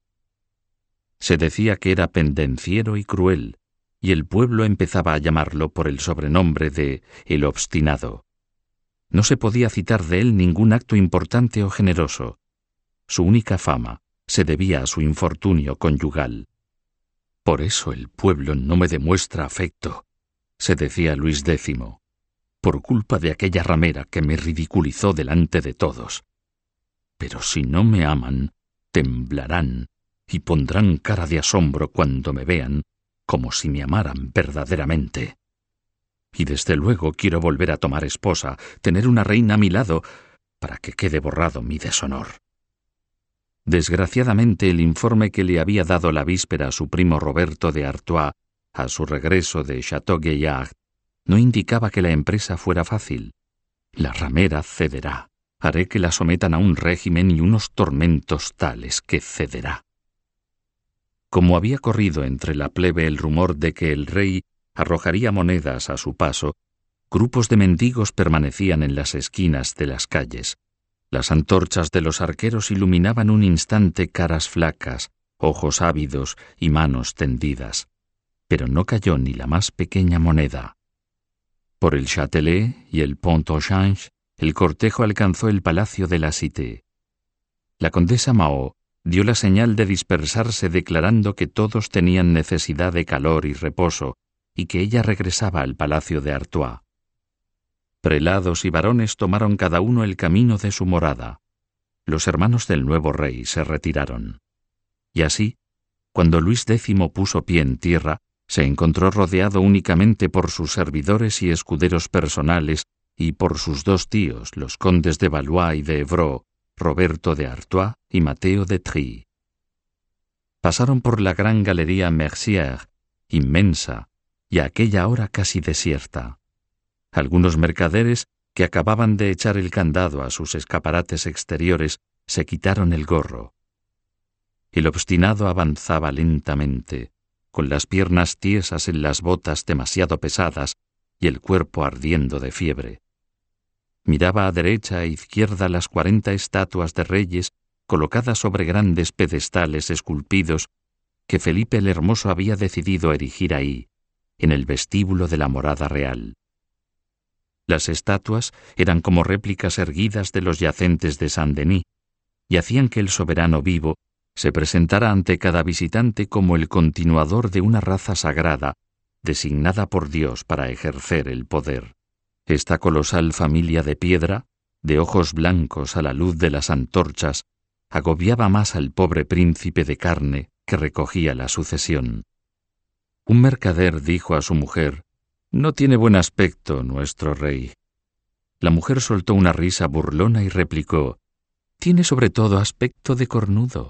Se decía que era pendenciero y cruel, y el pueblo empezaba a llamarlo por el sobrenombre de El Obstinado. No se podía citar de él ningún acto importante o generoso. Su única fama se debía a su infortunio conyugal. «Por eso el pueblo no me demuestra afecto», se decía Luis X, «por culpa de aquella ramera que me ridiculizó delante de todos. Pero si no me aman, temblarán y pondrán cara de asombro cuando me vean, como si me amaran verdaderamente. Y desde luego quiero volver a tomar esposa, tener una reina a mi lado, para que quede borrado mi deshonor». Desgraciadamente, el informe que le había dado la víspera a su primo Roberto de Artois, a su regreso de Château-Gaillard, no indicaba que la empresa fuera fácil. La ramera cederá. Haré que la sometan a un régimen y unos tormentos tales que cederá. Como había corrido entre la plebe el rumor de que el rey arrojaría monedas a su paso, grupos de mendigos permanecían en las esquinas de las calles. Las antorchas de los arqueros iluminaban un instante caras flacas, ojos ávidos y manos tendidas. Pero no cayó ni la más pequeña moneda. Por el Châtelet y el Pont-au Change, el cortejo alcanzó el palacio de la Cité. La condesa Mao dio la señal de dispersarse declarando que todos tenían necesidad de calor y reposo y que ella regresaba al palacio de Artois. Prelados y varones tomaron cada uno el camino de su morada. Los hermanos del nuevo rey se retiraron. Y así, cuando Luis X puso pie en tierra, se encontró rodeado únicamente por sus servidores y escuderos personales y por sus 2 tíos, los condes de Valois y de Evreux, Roberto de Artois y Mateo de Trie. Pasaron por la gran galería Mercière, inmensa, y a aquella hora casi desierta. Algunos mercaderes, que acababan de echar el candado a sus escaparates exteriores, se quitaron el gorro. El obstinado avanzaba lentamente, con las piernas tiesas en las botas demasiado pesadas y el cuerpo ardiendo de fiebre. Miraba a derecha e izquierda las 40 estatuas de reyes colocada sobre grandes pedestales esculpidos que Felipe el Hermoso había decidido erigir ahí, en el vestíbulo de la morada real. Las estatuas eran como réplicas erguidas de los yacentes de Saint-Denis y hacían que el soberano vivo se presentara ante cada visitante como el continuador de una raza sagrada, designada por Dios para ejercer el poder. Esta colosal familia de piedra, de ojos blancos a la luz de las antorchas, agobiaba más al pobre príncipe de carne que recogía la sucesión. Un mercader dijo a su mujer: «No tiene buen aspecto nuestro rey». La mujer soltó una risa burlona y replicó: «Tiene sobre todo aspecto de cornudo».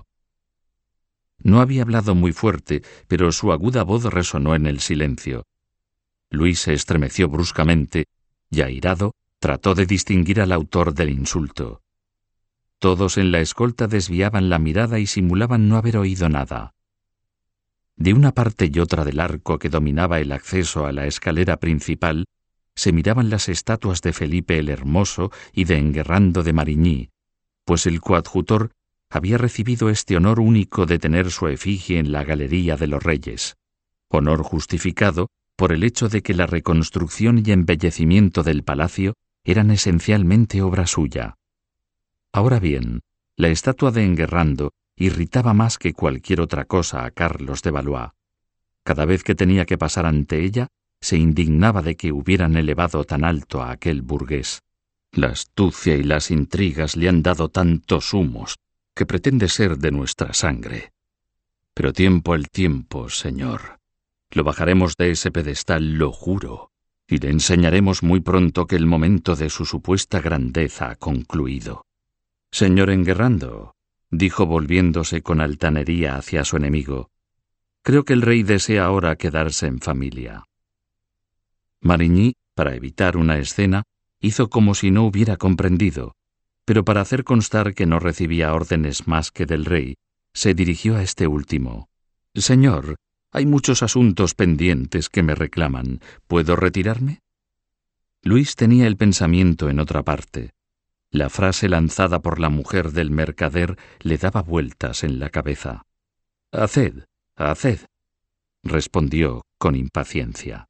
No había hablado muy fuerte, pero su aguda voz resonó en el silencio. Luis se estremeció bruscamente y, airado, trató de distinguir al autor del insulto. Todos en la escolta desviaban la mirada y simulaban no haber oído nada. De una parte y otra del arco que dominaba el acceso a la escalera principal, se miraban las estatuas de Felipe el Hermoso y de Enguerrando de Marigny, pues el coadjutor había recibido este honor único de tener su efigie en la Galería de los Reyes, honor justificado por el hecho de que la reconstrucción y embellecimiento del palacio eran esencialmente obra suya. Ahora bien, la estatua de Enguerrando irritaba más que cualquier otra cosa a Carlos de Valois. Cada vez que tenía que pasar ante ella, se indignaba de que hubieran elevado tan alto a aquel burgués. La astucia y las intrigas le han dado tantos humos que pretende ser de nuestra sangre. Pero tiempo al tiempo, señor. Lo bajaremos de ese pedestal, lo juro, y le enseñaremos muy pronto que el momento de su supuesta grandeza ha concluido. Señor Enguerrando, dijo volviéndose con altanería hacia su enemigo, creo que el rey desea ahora quedarse en familia. Marigny, para evitar una escena, hizo como si no hubiera comprendido, pero para hacer constar que no recibía órdenes más que del rey, se dirigió a este último. «Señor, hay muchos asuntos pendientes que me reclaman. ¿Puedo retirarme?» Luis tenía el pensamiento en otra parte. La frase lanzada por la mujer del mercader le daba vueltas en la cabeza. «Haced, haced», respondió con impaciencia.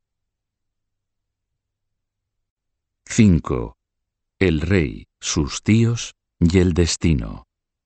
5. El rey, sus tíos y el destino.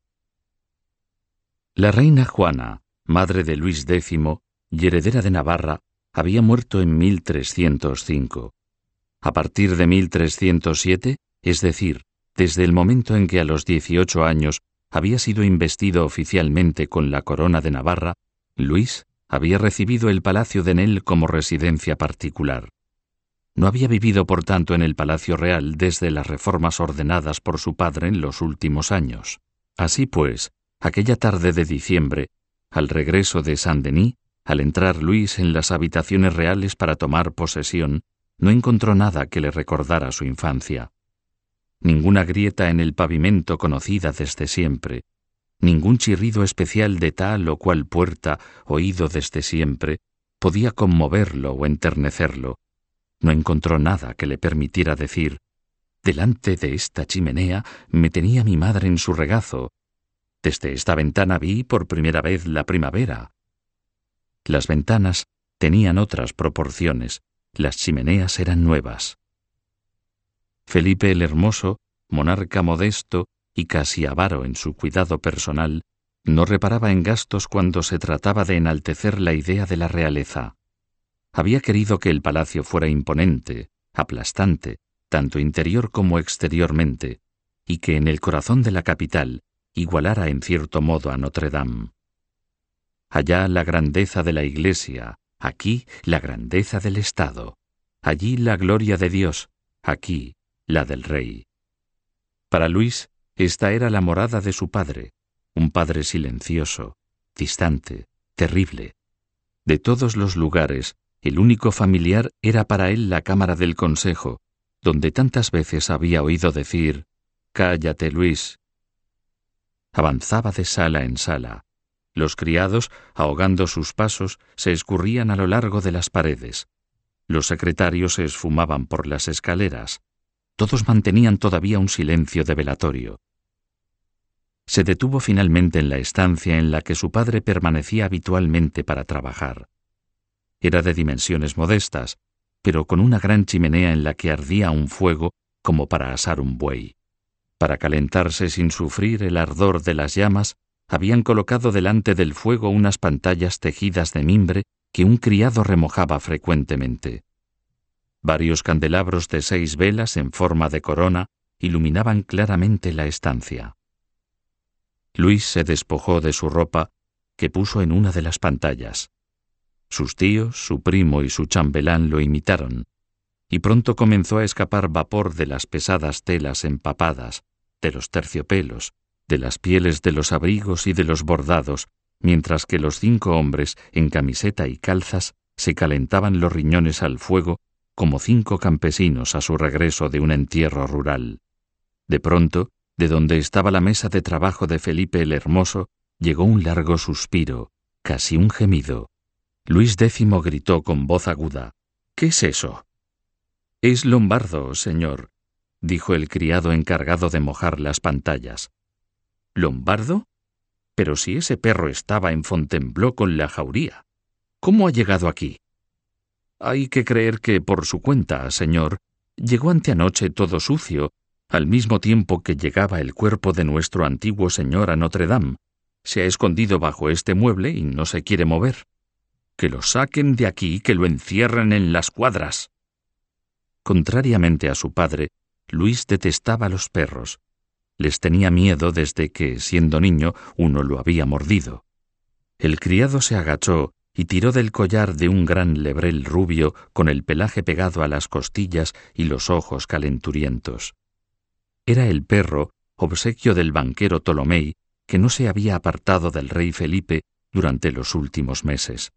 La reina Juana, madre de Luis X y heredera de Navarra, había muerto en 1305. A partir de 1307, es decir, desde el momento en que a los 18 años había sido investido oficialmente con la corona de Navarra, Luis había recibido el Palacio de Nesle como residencia particular. No había vivido, por tanto, en el Palacio Real desde las reformas ordenadas por su padre en los últimos años. Así pues, aquella tarde de diciembre, al regreso de Saint-Denis, al entrar Luis en las habitaciones reales para tomar posesión, no encontró nada que le recordara su infancia. Ninguna grieta en el pavimento conocida desde siempre, ningún chirrido especial de tal o cual puerta oído desde siempre, podía conmoverlo o enternecerlo. No encontró nada que le permitiera decir: «Delante de esta chimenea me tenía mi madre en su regazo. Desde esta ventana vi por primera vez la primavera». Las ventanas tenían otras proporciones, las chimeneas eran nuevas. Felipe el Hermoso, monarca modesto y casi avaro en su cuidado personal, no reparaba en gastos cuando se trataba de enaltecer la idea de la realeza. Había querido que el palacio fuera imponente, aplastante, tanto interior como exteriormente, y que en el corazón de la capital igualara en cierto modo a Notre Dame. Allá la grandeza de la Iglesia, aquí la grandeza del Estado, allí la gloria de Dios, aquí la del Rey. Para Luis, esta era la morada de su padre, un padre silencioso, distante, terrible. De todos los lugares, el único familiar era para él la Cámara del Consejo, donde tantas veces había oído decir: «Cállate, Luis». Avanzaba de sala en sala. Los criados, ahogando sus pasos, se escurrían a lo largo de las paredes. Los secretarios se esfumaban por las escaleras. Todos mantenían todavía un silencio de velatorio. se detuvo finalmente en la estancia en la que su padre permanecía habitualmente para trabajar. Era de dimensiones modestas, pero con una gran chimenea en la que ardía un fuego como para asar un buey. Para calentarse sin sufrir el ardor de las llamas, habían colocado delante del fuego unas pantallas tejidas de mimbre que un criado remojaba frecuentemente. Varios candelabros de 6 velas en forma de corona iluminaban claramente la estancia. Luis se despojó de su ropa, que puso en una de las pantallas. Sus tíos, su primo y su chambelán lo imitaron, y pronto comenzó a escapar vapor de las pesadas telas empapadas, de los terciopelos, de las pieles de los abrigos y de los bordados, mientras que los 5 hombres, en camiseta y calzas, se calentaban los riñones al fuego como 5 campesinos a su regreso de un entierro rural. De pronto, de donde estaba la mesa de trabajo de Felipe el Hermoso, llegó un largo suspiro, casi un gemido. Luis X gritó con voz aguda: «¿Qué es eso?» «Es Lombardo, señor», dijo el criado encargado de mojar las pantallas. «¿Lombardo? Pero si ese perro estaba en Fontainebleau con la jauría. ¿Cómo ha llegado aquí?» «Hay que creer que, por su cuenta, señor, llegó anteanoche todo sucio, al mismo tiempo que llegaba el cuerpo de nuestro antiguo señor a Notre Dame. Se ha escondido bajo este mueble y no se quiere mover. Que lo saquen de aquí, que lo encierren en las cuadras». Contrariamente a su padre, Luis detestaba a los perros. Les tenía miedo desde que, siendo niño, uno lo había mordido. El criado se agachó y tiró del collar de un gran lebrel rubio con el pelaje pegado a las costillas y los ojos calenturientos. Era el perro, obsequio del banquero Tolomei, que no se había apartado del rey Felipe durante los últimos meses.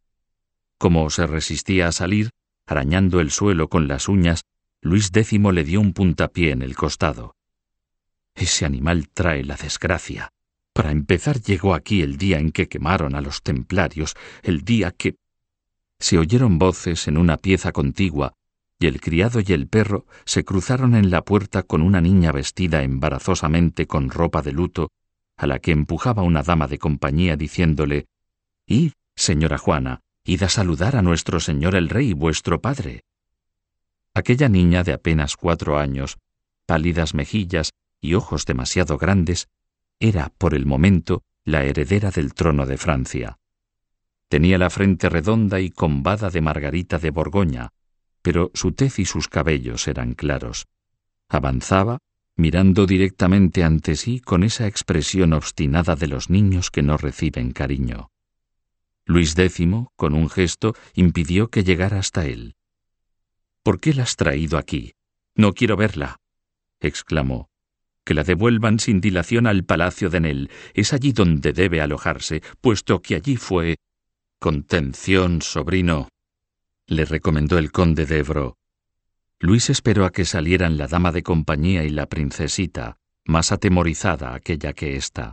Como se resistía a salir, arañando el suelo con las uñas, Luis X le dio un puntapié en el costado. «Ese animal trae la desgracia. Para empezar, llegó aquí el día en que quemaron a los templarios, el día que...» Se oyeron voces en una pieza contigua, y el criado y el perro se cruzaron en la puerta con una niña vestida embarazosamente con ropa de luto, a la que empujaba una dama de compañía diciéndole: «Id, señora Juana, id a saludar a nuestro señor el rey, vuestro padre». Aquella niña de apenas 4 años, pálidas mejillas y ojos demasiado grandes, era, por el momento, la heredera del trono de Francia. Tenía la frente redonda y combada de Margarita de Borgoña, pero su tez y sus cabellos eran claros. Avanzaba, mirando directamente ante sí con esa expresión obstinada de los niños que no reciben cariño. Luis X, con un gesto, impidió que llegara hasta él. «¿Por qué la has traído aquí? No quiero verla», exclamó. «Que la devuelvan sin dilación al palacio de Nel. Es allí donde debe alojarse, puesto que allí fue...» «Contención, sobrino», le recomendó el conde de Évreux. Luis esperó a que salieran la dama de compañía y la princesita, más atemorizada aquella que ésta.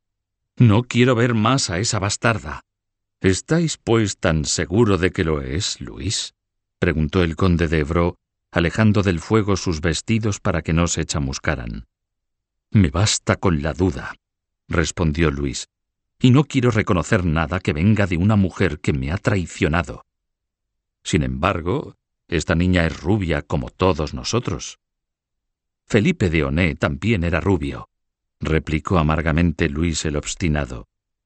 «No quiero ver más a esa bastarda». «¿Estáis, pues, tan seguro de que lo es, Luis?», preguntó el conde de Évreux, alejando del fuego sus vestidos para que no se chamuscaran. «Me basta con la duda», respondió Luis, «y no quiero reconocer nada que venga de una mujer que me ha traicionado. Sin embargo, esta niña es rubia como todos nosotros». «Felipe de Oné también era rubio», replicó amargamente Luis el obstinado.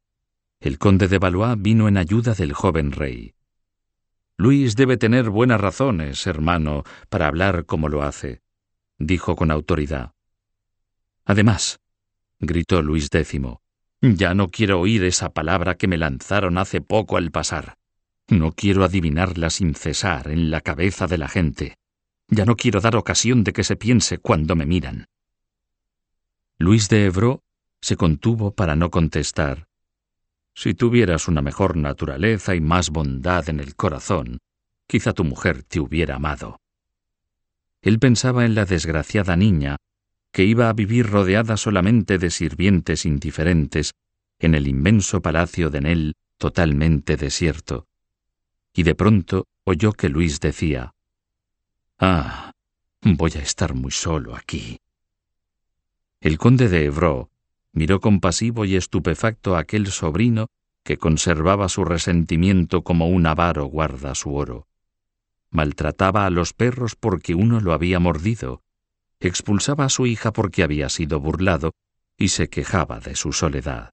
El conde de Valois vino en ayuda del joven rey. «Luis debe tener buenas razones, hermano, para hablar como lo hace», dijo con autoridad. «Además», gritó Luis X, «ya no quiero oír esa palabra que me lanzaron hace poco al pasar. No quiero adivinarla sin cesar en la cabeza de la gente. Ya no quiero dar ocasión de que se piense cuando me miran». Luis de Évreux se contuvo para no contestar. «Si tuvieras una mejor naturaleza y más bondad en el corazón, quizá tu mujer te hubiera amado». Él pensaba en la desgraciada niña, que iba a vivir rodeada solamente de sirvientes indiferentes en el inmenso palacio de Nel totalmente desierto. Y de pronto oyó que Luis decía: «Ah, voy a estar muy solo aquí». El conde de Évreux, Miró compasivo y estupefacto a aquel sobrino que conservaba su resentimiento como un avaro guarda su oro. Maltrataba a los perros porque uno lo había mordido, expulsaba a su hija porque había sido burlado y se quejaba de su soledad.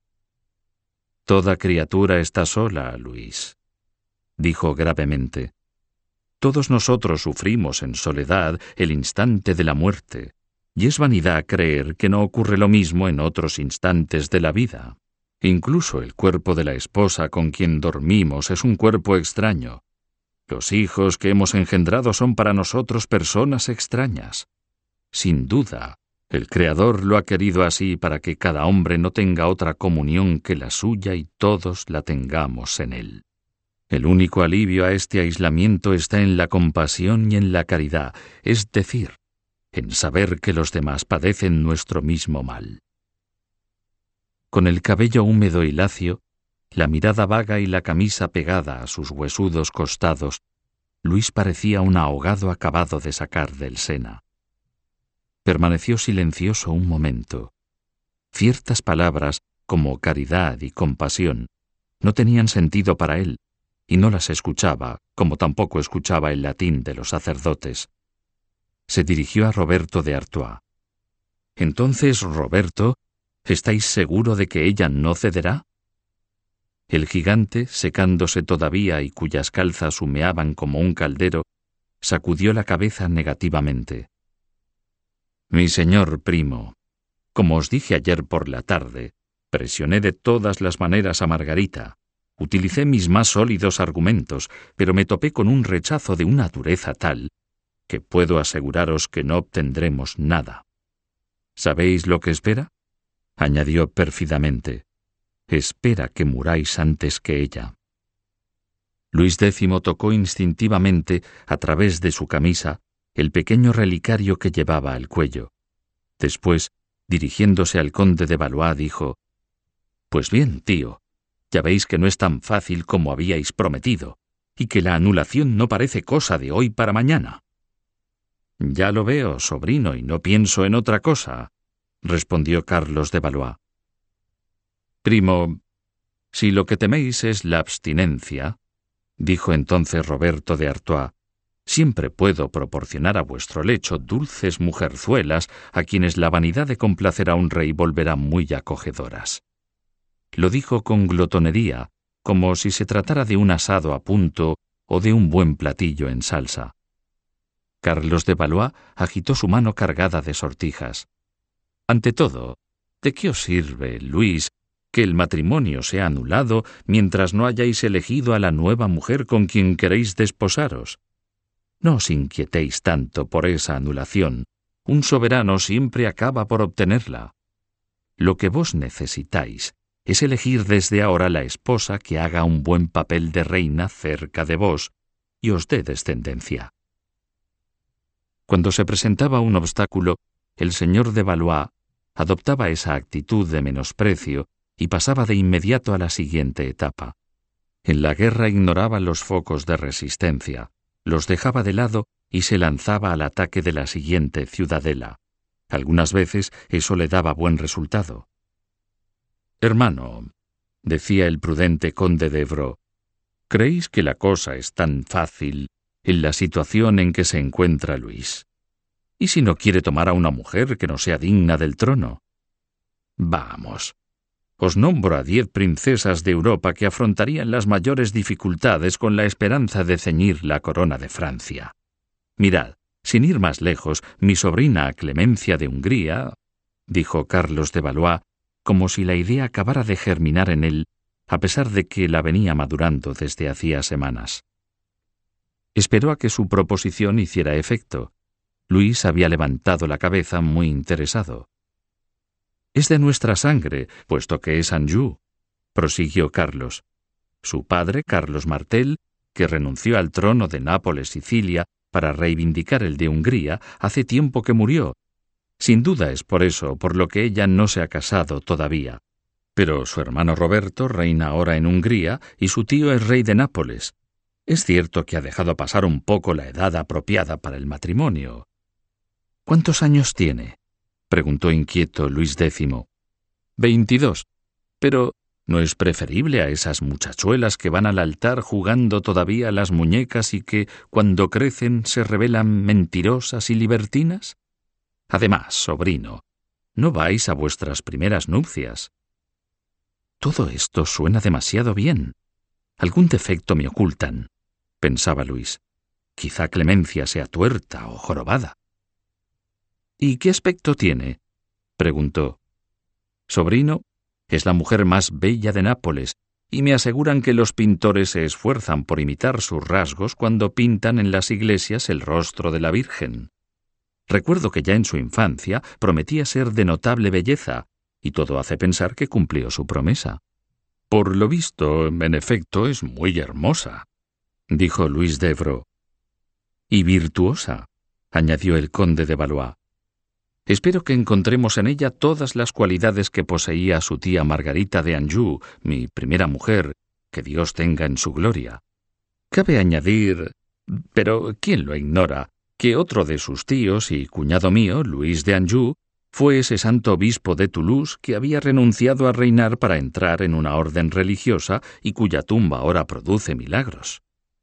«Toda criatura está sola, Luis», dijo gravemente. «Todos nosotros sufrimos en soledad el instante de la muerte, y es vanidad creer que no ocurre lo mismo en otros instantes de la vida. Incluso el cuerpo de la esposa con quien dormimos es un cuerpo extraño. Los hijos que hemos engendrado son para nosotros personas extrañas. Sin duda, el Creador lo ha querido así para que cada hombre no tenga otra comunión que la suya y todos la tengamos en él. El único alivio a este aislamiento está en la compasión y en la caridad, es decir, en saber que los demás padecen nuestro mismo mal». Con el cabello húmedo y lacio, la mirada vaga y la camisa pegada a sus huesudos costados, Luis parecía un ahogado acabado de sacar del Sena. Permaneció silencioso un momento. Ciertas palabras, como caridad y compasión, no tenían sentido para él, y no las escuchaba, como tampoco escuchaba el latín de los sacerdotes. Se dirigió a Roberto de Artois. «Entonces, Roberto, ¿estáis seguro de que ella no cederá?» El gigante, secándose todavía y cuyas calzas humeaban como un caldero, sacudió la cabeza negativamente. «Mi señor primo, como os dije ayer por la tarde, presioné de todas las maneras a Margarita. Utilicé mis más sólidos argumentos, pero me topé con un rechazo de una dureza tal que puedo aseguraros que no obtendremos nada. ¿Sabéis lo que espera?», añadió pérfidamente. «Espera que muráis antes que ella». Luis X tocó instintivamente, a través de su camisa, el pequeño relicario que llevaba al cuello. Después, dirigiéndose al conde de Valois, dijo: «Pues bien, tío, ya veis que no es tan fácil como habíais prometido, y que la anulación no parece cosa de hoy para mañana». «Ya lo veo, sobrino, y no pienso en otra cosa», respondió Carlos de Valois. «Primo, si lo que teméis es la abstinencia», dijo entonces Roberto de Artois, «siempre puedo proporcionar a vuestro lecho dulces mujerzuelas a quienes la vanidad de complacer a un rey volverá muy acogedoras». Lo dijo con glotonería, como si se tratara de un asado a punto o de un buen platillo en salsa. Carlos de Valois agitó su mano cargada de sortijas. «Ante todo, ¿de qué os sirve, Luis, que el matrimonio sea anulado mientras no hayáis elegido a la nueva mujer con quien queréis desposaros? No os inquietéis tanto por esa anulación. Un soberano siempre acaba por obtenerla. Lo que vos necesitáis es elegir desde ahora la esposa que haga un buen papel de reina cerca de vos y os dé descendencia». Cuando se presentaba un obstáculo, el señor de Valois adoptaba esa actitud de menosprecio y pasaba de inmediato a la siguiente etapa. En la guerra ignoraba los focos de resistencia, los dejaba de lado y se lanzaba al ataque de la siguiente ciudadela. Algunas veces eso le daba buen resultado. «Hermano», decía el prudente conde de Evreux, «¿creéis que la cosa es tan fácil en la situación en que se encuentra Luis? ¿Y si no quiere tomar a una mujer que no sea digna del trono? Vamos, os nombro a 10 princesas de Europa que afrontarían las mayores dificultades con la esperanza de ceñir la corona de Francia. Mirad, sin ir más lejos, mi sobrina Clemencia de Hungría», dijo Carlos de Valois, como si la idea acabara de germinar en él, a pesar de que la venía madurando desde hacía semanas. Esperó a que su proposición hiciera efecto. Luis había levantado la cabeza muy interesado. «Es de nuestra sangre, puesto que es Anjou», prosiguió Carlos. «Su padre, Carlos Martel, que renunció al trono de Nápoles-Sicilia para reivindicar el de Hungría, hace tiempo que murió. Sin duda es por eso por lo que ella no se ha casado todavía. Pero su hermano Roberto reina ahora en Hungría y su tío es rey de Nápoles. Es cierto que ha dejado pasar un poco la edad apropiada para el matrimonio». «¿Cuántos años tiene?», preguntó inquieto Luis X. 22. Pero ¿no es preferible a esas muchachuelas que van al altar jugando todavía a las muñecas y que, cuando crecen, se revelan mentirosas y libertinas? Además, sobrino, no vais a vuestras primeras nupcias. Todo esto suena demasiado bien. Algún defecto me ocultan, pensaba Luis. Quizá Clemencia sea tuerta o jorobada. ¿Y qué aspecto tiene?, preguntó. Sobrino, es la mujer más bella de Nápoles, y me aseguran que los pintores se esfuerzan por imitar sus rasgos cuando pintan en las iglesias el rostro de la Virgen. Recuerdo que ya en su infancia prometía ser de notable belleza, y todo hace pensar que cumplió su promesa. Por lo visto, en efecto, es muy hermosa, dijo Luis de Évreux. Y virtuosa, añadió el conde de Valois. Espero que encontremos en ella todas las cualidades que poseía su tía Margarita de Anjou, mi primera mujer, que Dios tenga en su gloria. Cabe añadir, pero ¿quién lo ignora?, que otro de sus tíos y cuñado mío, Luis de Anjou, fue ese santo obispo de Toulouse que había renunciado a reinar para entrar en una orden religiosa y cuya tumba ahora produce milagros.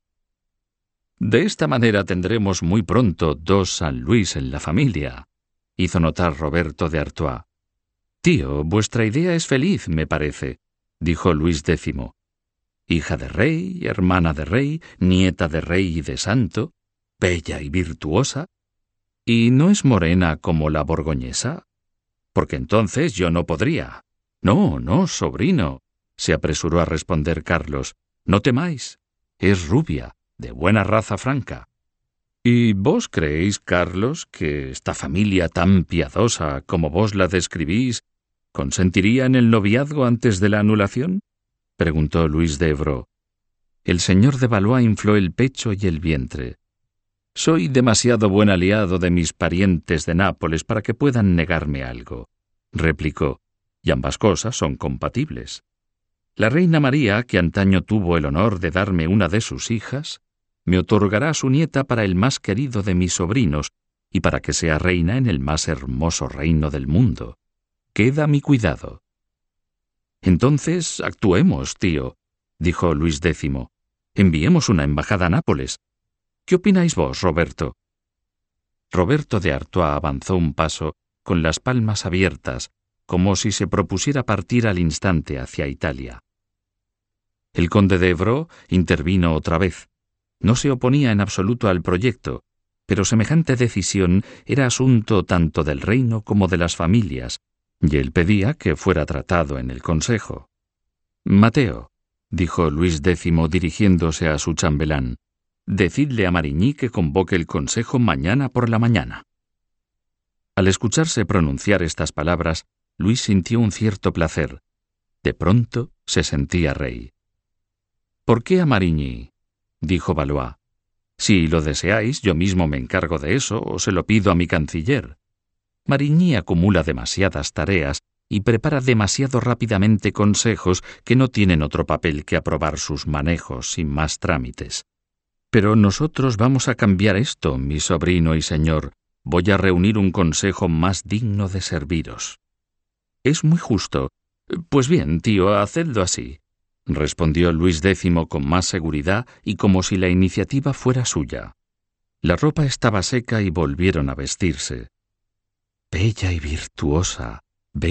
De esta manera tendremos muy pronto 2 San Luis en la familia, hizo notar Roberto de Artois. Tío, vuestra idea es feliz, me parece, dijo Luis X. Hija de rey, hermana de rey, nieta de rey y de santo, bella y virtuosa. ¿Y no es morena como la borgoñesa? Porque entonces yo no podría. No, no, sobrino, se apresuró a responder Carlos. No temáis. Es rubia, de buena raza franca. ¿Y vos creéis, Carlos, que esta familia tan piadosa como vos la describís consentiría en el noviazgo antes de la anulación?, preguntó Luis de Évreux. El señor de Valois infló el pecho y el vientre. Soy demasiado buen aliado de mis parientes de Nápoles para que puedan negarme algo, replicó, y ambas cosas son compatibles. La reina María, que antaño tuvo el honor de darme una de sus hijas, me otorgará a su nieta para el más querido de mis sobrinos y para que sea reina en el más hermoso reino del mundo. Queda a mi cuidado. Entonces actuemos, tío, dijo Luis X. Enviemos una embajada a Nápoles. ¿Qué opináis vos, Roberto? Roberto de Artois avanzó un paso con las palmas abiertas, como si se propusiera partir al instante hacia Italia. El conde de Évreux intervino otra vez. No se oponía en absoluto al proyecto, pero semejante decisión era asunto tanto del reino como de las familias, y él pedía que fuera tratado en el consejo. Mateo, dijo Luis X dirigiéndose a su chambelán, decidle a Marigny que convoque el consejo mañana por la mañana. Al escucharse pronunciar estas palabras, Luis sintió un cierto placer. De pronto se sentía rey. ¿Por qué a Marigny?, dijo Valois. Si lo deseáis, yo mismo me encargo de eso o se lo pido a mi canciller. Marigny acumula demasiadas tareas y prepara demasiado rápidamente consejos que no tienen otro papel que aprobar sus manejos sin más trámites. Pero nosotros vamos a cambiar esto, mi sobrino y señor. Voy a reunir un consejo más digno de serviros. Es muy justo. Pues bien, tío, hacedlo así, respondió Luis X con más seguridad y como si la iniciativa fuera suya. La ropa estaba seca y volvieron a vestirse. Bella y virtuosa,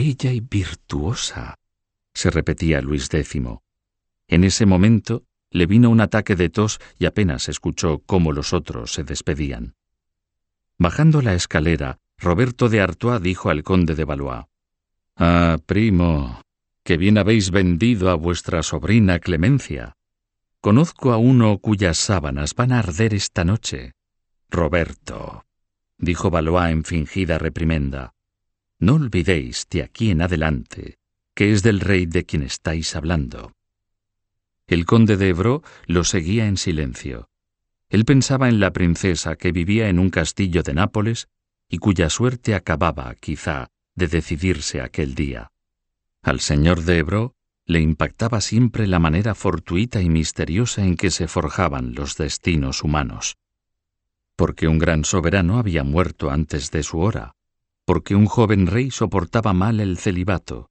se repetía Luis X. En ese momento le vino un ataque de tos y apenas escuchó cómo los otros se despedían. Bajando la escalera, Roberto de Artois dijo al conde de Valois: «Ah, primo, que bien habéis vendido a vuestra sobrina Clemencia. Conozco a uno cuyas sábanas van a arder esta noche». «Roberto», dijo Valois en fingida reprimenda, «no olvidéis de aquí en adelante que es del rey de quien estáis hablando». El conde de Évreux lo seguía en silencio. Él pensaba en la princesa que vivía en un castillo de Nápoles y cuya suerte acababa, quizá, de decidirse aquel día. Al señor de Évreux le impactaba siempre la manera fortuita y misteriosa en que se forjaban los destinos humanos. Porque un gran soberano había muerto antes de su hora, porque un joven rey soportaba mal el celibato,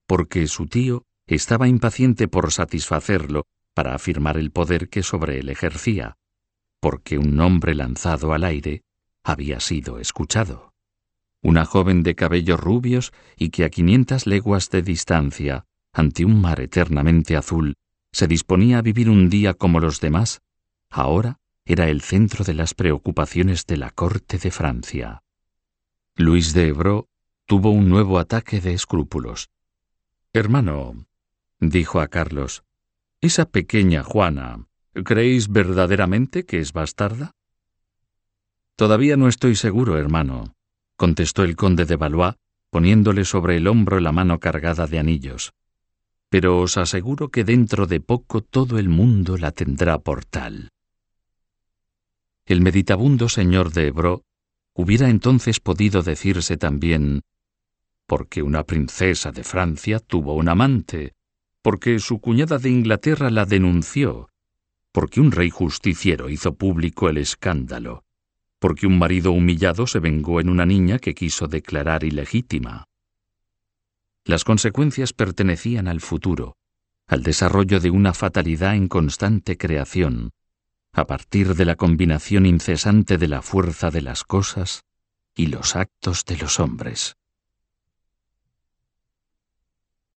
porque su tío estaba impaciente por satisfacerlo para afirmar el poder que sobre él ejercía, porque un nombre lanzado al aire había sido escuchado. Una joven de cabellos rubios y que a 500 leguas de distancia, ante un mar eternamente azul, se disponía a vivir un día como los demás, ahora era el centro de las preocupaciones de la corte de Francia. Luis de Evreux tuvo un nuevo ataque de escrúpulos. «Hermano», dijo a Carlos, «esa pequeña Juana, ¿creéis verdaderamente que es bastarda?» «Todavía no estoy seguro, hermano», contestó el conde de Valois, poniéndole sobre el hombro la mano cargada de anillos. «Pero os aseguro que dentro de poco todo el mundo la tendrá por tal». El meditabundo señor de Evreux hubiera entonces podido decirse también, porque una princesa de Francia tuvo un amante, porque su cuñada de Inglaterra la denunció, porque un rey justiciero hizo público el escándalo, porque un marido humillado se vengó en una niña que quiso declarar ilegítima. Las consecuencias pertenecían al futuro, al desarrollo de una fatalidad en constante creación, a partir de la combinación incesante de la fuerza de las cosas y los actos de los hombres.